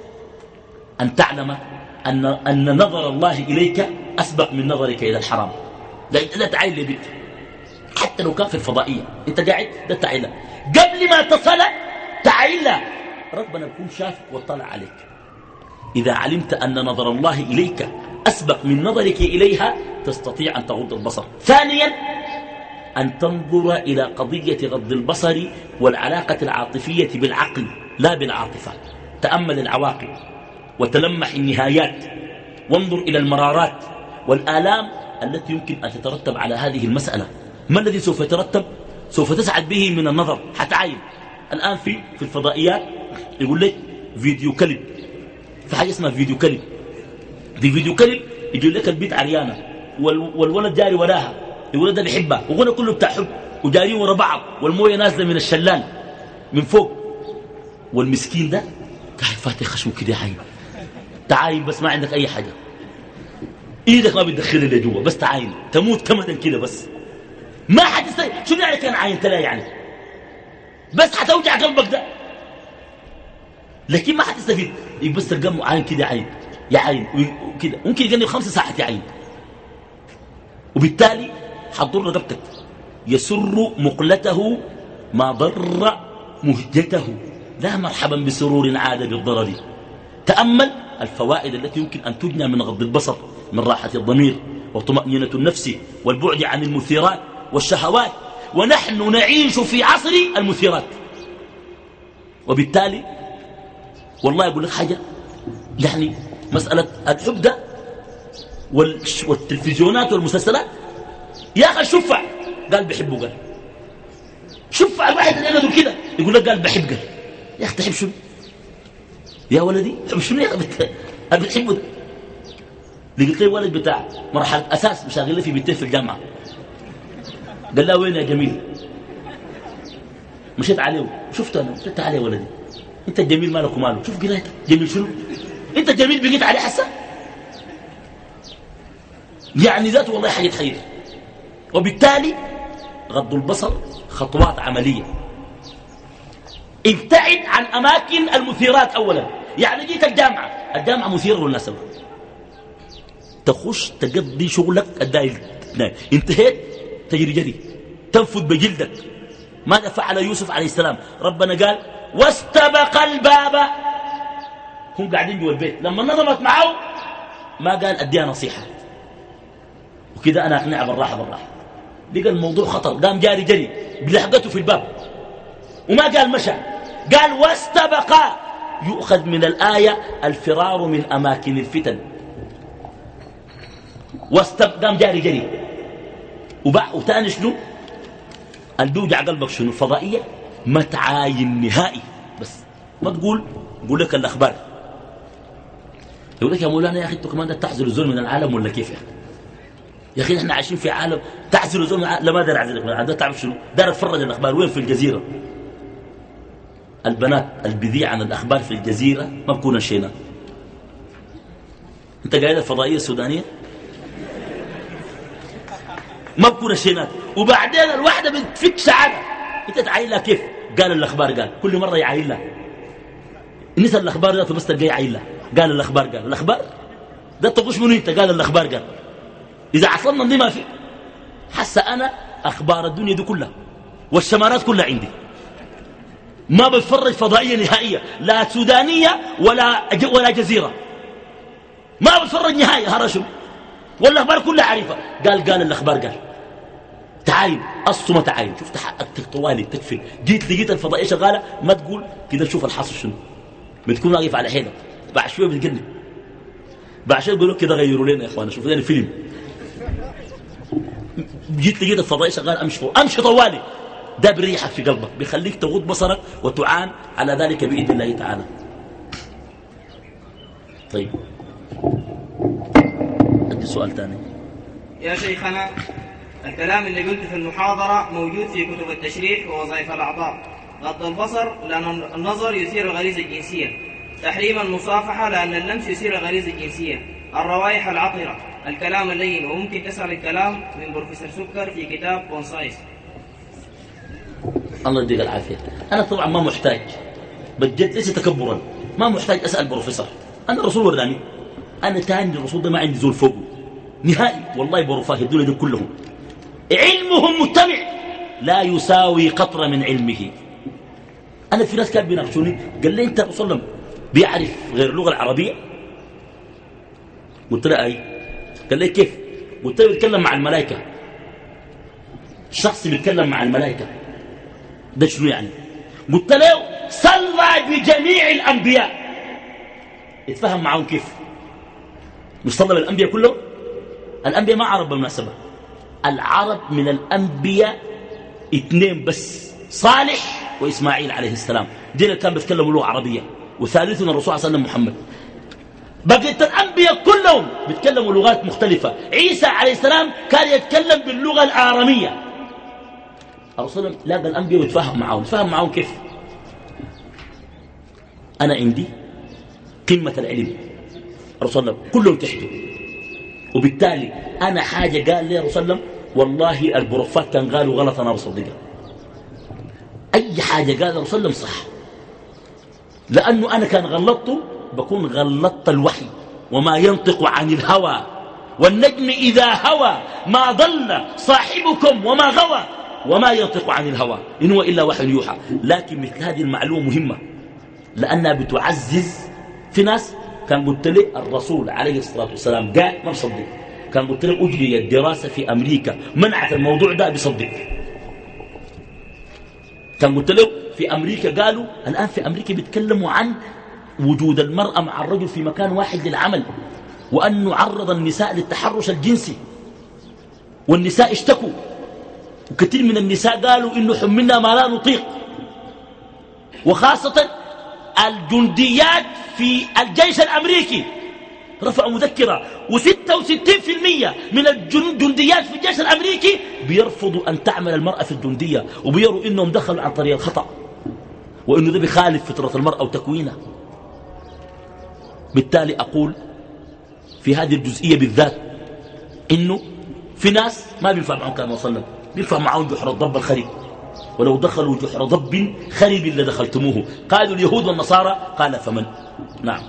أن تعلم أن, أن نظر الله إليك أسبق من نظرك إلى الحرام. لا تعين لي بيت حتى لو كان في الفضائية، أنت قاعد ده تعين قبل ما تصل تعين له ربنا يكون شافك واطلع عليك. إذا علمت أن نظر الله إليك أسبق من نظرك إليها تستطيع أن تغض البصر. ثانيا أن تنظر إلى قضية غض البصر والعلاقة العاطفية بالعقل لا بالعاطفة. تأمل العواقب وتلمح النهايات وانظر إلى المرارات والآلام التي يمكن أن تترتب على هذه المسألة. ما الذي سوف يترتب؟ سوف تسعد به من النظر. حتعاين الآن في في الفضائيات يقول لك فيديو كليب، في حاجة اسمها فيديو كليب. في فيديو كليب يقول لك البيت عريانة والولد جاري وراها، يقول ده بيحبها وغنى كله بتاع حب وجارين ورا بعض والمويه نازله من الشلال من فوق والمسكين ده قاعد فاتح خشمه كده عايم تعاين بس ما عندك أي حاجة إيدك ما بتدخل اللي جوا بس تعاين تموت كمدا كده بس ما حد يستطيع شو يعني كان عاين تلا يعني بس حتوجع قلبك ده لكن ما حد يستفيد بس تلقى عاين كده عاين يعاين وكده ممكن يجنب خمس ساعات يعاين وبالتالي حضر رقبتك يسر مقلته ما ضر مهجته لا مرحبا بسرور عاد بالضرر. تأمل الفوائد التي يمكن أن تجنى من غض البصر من راحة الضمير وطمأنينة النفس والبعد عن المثيرات والشهوات ونحن نعيش في عصر المثيرات. وبالتالي والله أقول لك حاجة يعني مسألة الحب ده والتلفزيونات والمسلسلات يا أخي الشفع قال بحبه قال شفع الواحد اللي يقول كده يقول لك قال بحب قال يا أخي تحب شنو يا ولدي تحب شنو يا أخي بتحبه ده لقيت لي ولد بتاع مرحلة أساس مشاغل لي في بيتين في الجامعة قال لا وين يا جميل مشيت عليه شفته أنا قلت عليه ولدي أنت الجميل مالك وماله شوف قرايتك جميل شنو أنت جميل بقيت عليه حسن يعني ذاته والله حاجة خير. وبالتالي غض البصر خطوات عملية. ابتعد عن أماكن المثيرات أولا يعني جيت الجامعة الجامعة مثيرة بالمناسبة تخش تقضي شغلك الدايل انتهيت تجري جري تنفذ بجلدك. ماذا فعل يوسف عليه السلام ربنا قال واستبق الباب هم قاعدين جوا البيت لما نظمت معه ما قال أديها نصيحة وكذا أنا أقنع بالراحة بالراحة لقى الموضوع خطر قام جاري جري بلحقته في الباب وما قال مشى قال واستبق. يؤخذ من الآية الفرار من أماكن الفتن واستبق قام جاري جري وبع وتاني شنو البيوجع قلبك شنو الفضائية ما تعاين نهائي بس ما تقول قول لك الأخبار يقول لك يا مولانا يا أخي أنتوا كمان تعزل الزول من العالم ولا كيف يا أخي يا أخي نحن عايشين في عالم تعزل الزول من العالم لا ما دار أعزلك من العالم تعرف شنو دار أتفرج الأخبار وين في الجزيرة البنات البذيع عن الأخبار في الجزيرة ما بكون شينا أنت قاعد الفضائية السودانية ما بكون شينات وبعدين الواحدة بتفك سعادة أنت تعاين لها كيف قال الأخبار قال كل مرة يعاين لها نسى الأخبار ذاته بس تلقى يعاين لها قال الأخبار قال الأخبار ده تقوش منه أنت قال الأخبار قال إذا عصلنا دي ما في حس أنا أخبار الدنيا دي كلها والشمارات كلها عندي ما بتفرج فضائية نهائية لا سودانية ولا ولا جزيرة ما بتفرج نهائية هرشم والأخبار كلها عارفة قال قال الأخبار قال تعاين الصمة تعاين شفت حقك طوالي تكفي جيت لقيت الفضائية شغالة ما تقول كده تشوف الحصر شنو بتكون واقف على حيلك بعد شوية بتقلب بعد شوية يقولوا كده غيروا لنا يا إخوانا شوفوا لنا فيلم جيت لقيت الفضائية شغالة أمشي فوق أمشي طوالي ده بريحك في قلبك بيخليك تغض بصرك وتعان على ذلك بإذن الله تعالى. طيب أدي سؤال ثاني يا شيخنا الكلام اللي قلته في المحاضرة موجود في كتب التشريح ووظائف الأعضاء غض البصر لأن النظر يثير الغريزة الجنسية تحريم المصافحة لأن اللمس يثير الغريزة الجنسية الروائح العطرة الكلام اللين وممكن تسأل الكلام من بروفيسور سكر في كتاب بونسايس. الله يديك العافية. أنا طبعا ما محتاج بجد ليس تكبرا ما محتاج أسأل بروفيسور أنا رسول وراني أنا تاني الرسول ده ما عندي زول فوقه نهائي والله بروفاه الدنيا دي كلهم علمهم مجتمع لا يساوي قطرة من علمه. أنا في ناس كانوا بيناقشوني قال لي أنت رسول الله بيعرف غير اللغة العربية قلت له أي قال لي كيف قلت له بيتكلم مع الملائكة شخص بيتكلم مع الملائكة ده شنو يعني قلت له صلى بجميع الأنبياء اتفهم معهم كيف مش صلى بالأنبياء كلهم الأنبياء ما عرب بالمناسبة العرب من الأنبياء اثنين بس صالح وإسماعيل عليه السلام دين كان بيتكلموا لغة عربية وثالثنا الرسول صلى الله عليه وسلم محمد بقيت الأنبياء كلهم بيتكلموا لغات مختلفة عيسى عليه السلام كان يتكلم باللغة الآرامية الرسول لقى الأنبياء ويتفاهم معهم يتفاهم معهم كيف أنا عندي قمة العلم الرسول الله كلهم تحته، وبالتالي أنا حاجة قال لي الرسول الله والله البروفات كان قالوا غلط أنا بصدقها. أي حاجة قال الرسول الله صح، لأنه أنا كان غلطته بكون غلطت الوحي وما ينطق عن الهوى والنجم إذا هوى ما ضل صاحبكم وما غوى وما ينطق عن الهوى إن هو إلا وحي يوحى. لكن مثل هذه المعلومة مهمة لأنها بتعزز في ناس. كان قلت لي الرسول عليه الصلاة والسلام قال ما بصدق، كان قلت لي أجري الدراسة في أمريكا منعت الموضوع ده بصدق. كان قلت له في أمريكا قالوا الآن في أمريكا بيتكلموا عن وجود المرأة مع الرجل في مكان واحد للعمل، وأن نعرض النساء للتحرش الجنسي، والنساء اشتكوا، وكثير من النساء قالوا إنه حملنا ما لا نطيق، وخاصة الجنديات في الجيش الأمريكي رفعوا مذكرة وستة وستين بالمئة من الجنديات في الجيش الأمريكي بيرفضوا أن تعمل المرأة في الجندية، وبيروا إنهم دخلوا عن طريق الخطأ، وإنه ده بيخالف فطرة المرأة وتكوينها. بالتالي أقول في هذه الجزئية بالذات إنه في ناس ما بينفع معهم كلام وصلنا، بينفع معهم جحر الضب الخريب، ولو دخلوا جحر ضب خريب اللي دخلتموه. قالوا اليهود والنصارى قال فمن. نعم.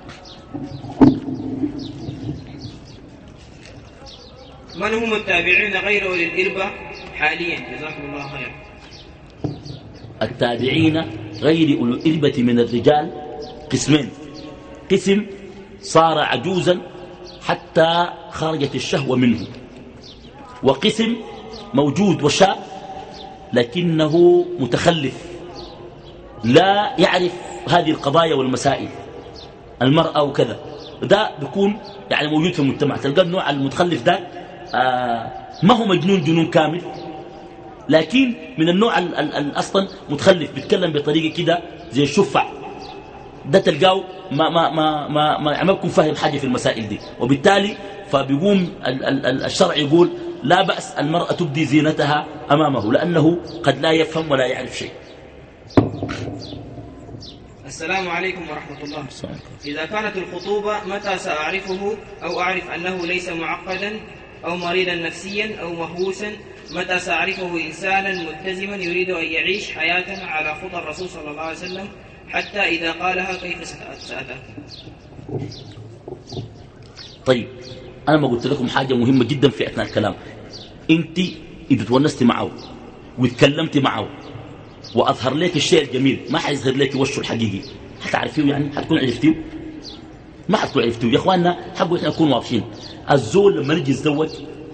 من هم التابعين غير أولي الإربة حاليا؟ جزاكم الله خيرا. التابعين غير أولي الإربة من الرجال قسمين، قسم صار عجوزا حتى خرجت الشهوة منه، وقسم موجود وشاب لكنه متخلف لا يعرف هذه القضايا والمسائل المرأة وكذا. ده بيكون يعني موجود في المجتمع. تلقى النوع المتخلف ده آه ما هو مجنون جنون كامل، لكن من النوع ال ال ال أصلا متخلف، بيتكلم بطريقة كده زي الشفع. ده تلقاه ما ما ما ما ما ما بيكون فاهم حاجة في المسائل دي، وبالتالي فبيقوم ال ال ال الشرع يقول لا بأس المرأة تبدي زينتها أمامه لأنه قد لا يفهم ولا يعرف شيء. السلام عليكم ورحمة الله. إذا كانت الخطوبة متى سأعرفه أو أعرف أنه ليس معقدا أو مريضا نفسيا أو مهووسا؟ متى سأعرفه إنسانا ملتزما يريد أن يعيش حياة على خطى الرسول صلى الله عليه وسلم حتى إذا قالها كيف سأتأكد؟ طيب أنا ما قلت لكم حاجة مهمة جدا في أثناء الكلام. أنت إذا تونست معه واتكلمت معه وأظهر لك الشيء الجميل ما حيظهر لك وشه الحقيقي، حتعرفيه يعني حتكون عرفتيه؟ ما حتكون عرفتيه يا أخواننا. حقوا إحنا نكون واضحين. الزول لما نجي يتزوج،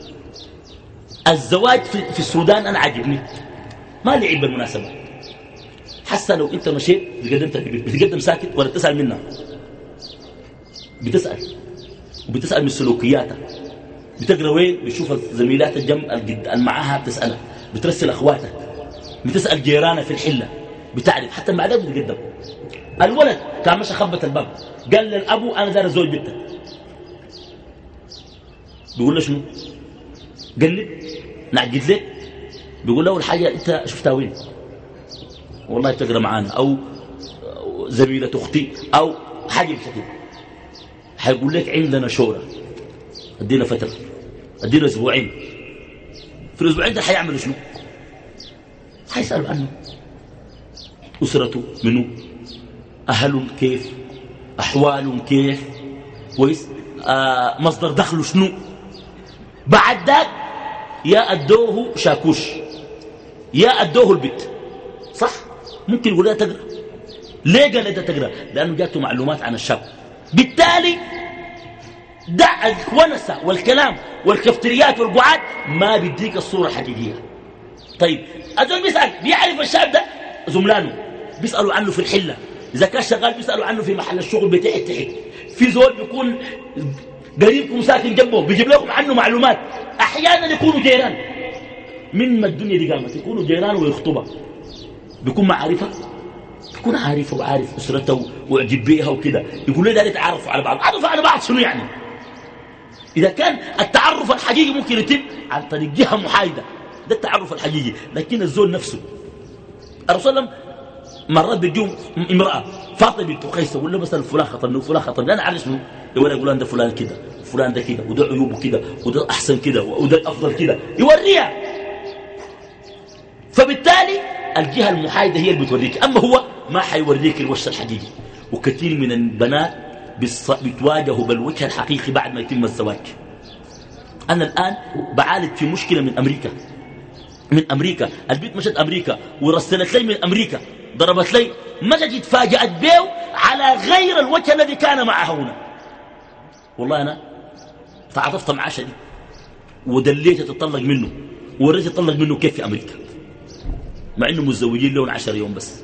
الزواج في, في السودان أنا عاجبني ما لعب بالمناسبة. حتى لو أنت مشيت بتقدم بتقدم ساكت ولا بتسأل منها، بتسأل وبتسأل من سلوكياتها، بتقرأ وين بتشوف زميلات الجنب اللي معاها بتسألها، بترسل أخواتك، بتسأل جيرانها في الحلة، بتعرف حتى مع ذلك بتقدم. الولد كان مشى خبط الباب قال للأبو أنا دار زوج بنتك، بيقول له شنو؟ قلب نعجد لك، بيقول له أول حاجة أنت شفتها وين؟ والله تقرأ معانا أو زميلة أختي أو حاجة بشكل. حيقول لك عندنا شورى، ادينا فترة، ادينا أسبوعين. في الأسبوعين ده حيعملوا شنو؟ حيسألوا عنه، أسرته منه، أهله كيف، أحواله كيف، كويس، آه مصدر دخله شنو. بعد ذاك يا أدوه شاكوش يا أدوه البيت، صح؟ ممكن يقول لها تقرأ. ليه قال لها تقرأ؟ لأنه جاته معلومات عن الشاب. بالتالي دع الونسة والكلام والكفتريات والقعاد ما بيديك الصورة الحقيقية. طيب أدول بيسأل بيعرف الشاب ده، زملانه بيسألوا عنه في الحلة، إذا كان شغال بيسألوا عنه في محل الشغل بتاعت تحت، في زول بيكون قريبكم ساكن جنبه بيجيب لكم عنه معلومات. أحيانا يكونوا جيران، من ما الدنيا دي قامت يكونوا جيران ويخطبها، بيكون معارفة، بيكون عارفه وعارف أسرته ويعجب بيها وكده، يقول لي ده يتعرفوا على بعض. عرفوا على بعض شنو يعني؟ إذا كان التعرف الحقيقي ممكن يتم عن طريق جهة محايدة، ده التعرف الحقيقي. لكن الزول نفسه الرسول صلى الله عليه وسلم مرات بيجوم امرأة فاطمة بنت قيس يقول له مثلا فلان خطبني وفلان خطبني أنا عارف منه يقول يقول ده فلان كده فلان ده كده وده عيوبه كده وده أحسن كده وده أفضل كده يوريها. فبالتالي الجهة المحايدة هي اللي بتوريك، أما هو ما حيوريك الوجه الحقيقي. وكثير من البنات بتواجهوا بالوجه الحقيقي بعد ما يتم الزواج. أنا الآن بعالج في مشكلة من أمريكا من أمريكا البنت مشت أمريكا ورسلت لي من أمريكا ضربت لي مشت اتفاجأت بيه على غير الوجه الذي كان معها هنا. والله أنا تعاطفت معاه شديد ودليت تطلق منه وريت تطلق منه كيف في أمريكا مع إنه متزوجين لهم عشر يوم بس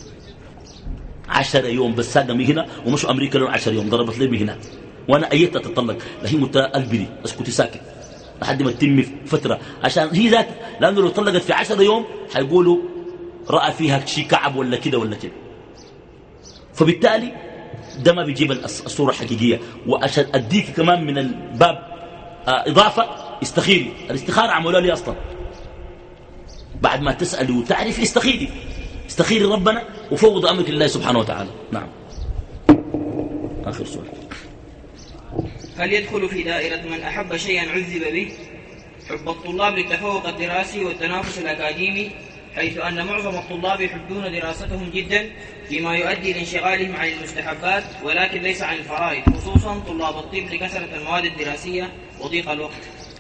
عشر يوم بس ساقة من هنا ومشوا أمريكا لهم عشر يوم ضربت لي من هناك وأنا أيتها تطلق لهي متقلبني بس كنت ساكت لحد ما تتم فترة عشان هي ذات لأنه لو طلقت في عشر يوم حيقولوا رأى فيها شيء كعب ولا كده ولا كده. فبالتالي ده ما بيجيب الصورة الحقيقية. وعشان أديك كمان من الباب آه إضافة استخيري. الاستخارة عملوا لي أصلا بعد ما تسألي وتعرف استخيري استخيري ربنا وفوض أمرك لله سبحانه وتعالى. نعم. آخر سؤال. هل يدخل في دائرة من أحب شيئا عذب به حب الطلاب للتفوق الدراسي والتنافس الأكاديمي، حيث أن معظم الطلاب يحبون دراستهم جدا فيما يؤدي لانشغالهم عن المستحبات ولكن ليس عن الفرائض، خصوصا طلاب الطب لكثرة المواد الدراسية وضيق الوقت؟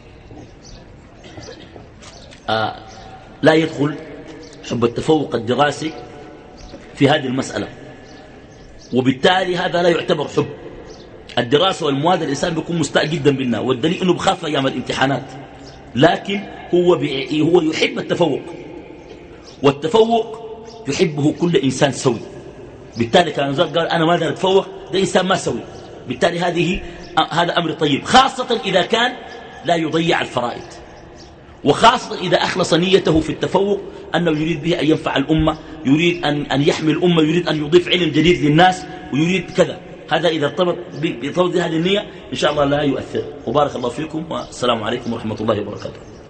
آه لا يدخل حب التفوق الدراسي في هذه المسألة، وبالتالي هذا لا يعتبر حب. الدراسة والمواد الإنسان بيكون مستاء جدا منها، والدليل أنه بخاف أيام الامتحانات، لكن هو, هو يحب التفوق، والتفوق يحبه كل إنسان سوي. بالتالي كان قال أنا ماذا أتفوق، ده إنسان ما سوي. بالتالي هذه هذا أمر طيب، خاصة إذا كان لا يضيع الفرائض، وخاصة إذا أخلص نيته في التفوق أنه يريد به أن ينفع الأمة، يريد أن, أن يحمي الأمة، يريد أن يضيف علم جديد للناس، ويريد كذا. هذا إذا ارتبط بهذه النية إن شاء الله لا يؤثر. وبارك الله فيكم والسلام عليكم ورحمة الله وبركاته.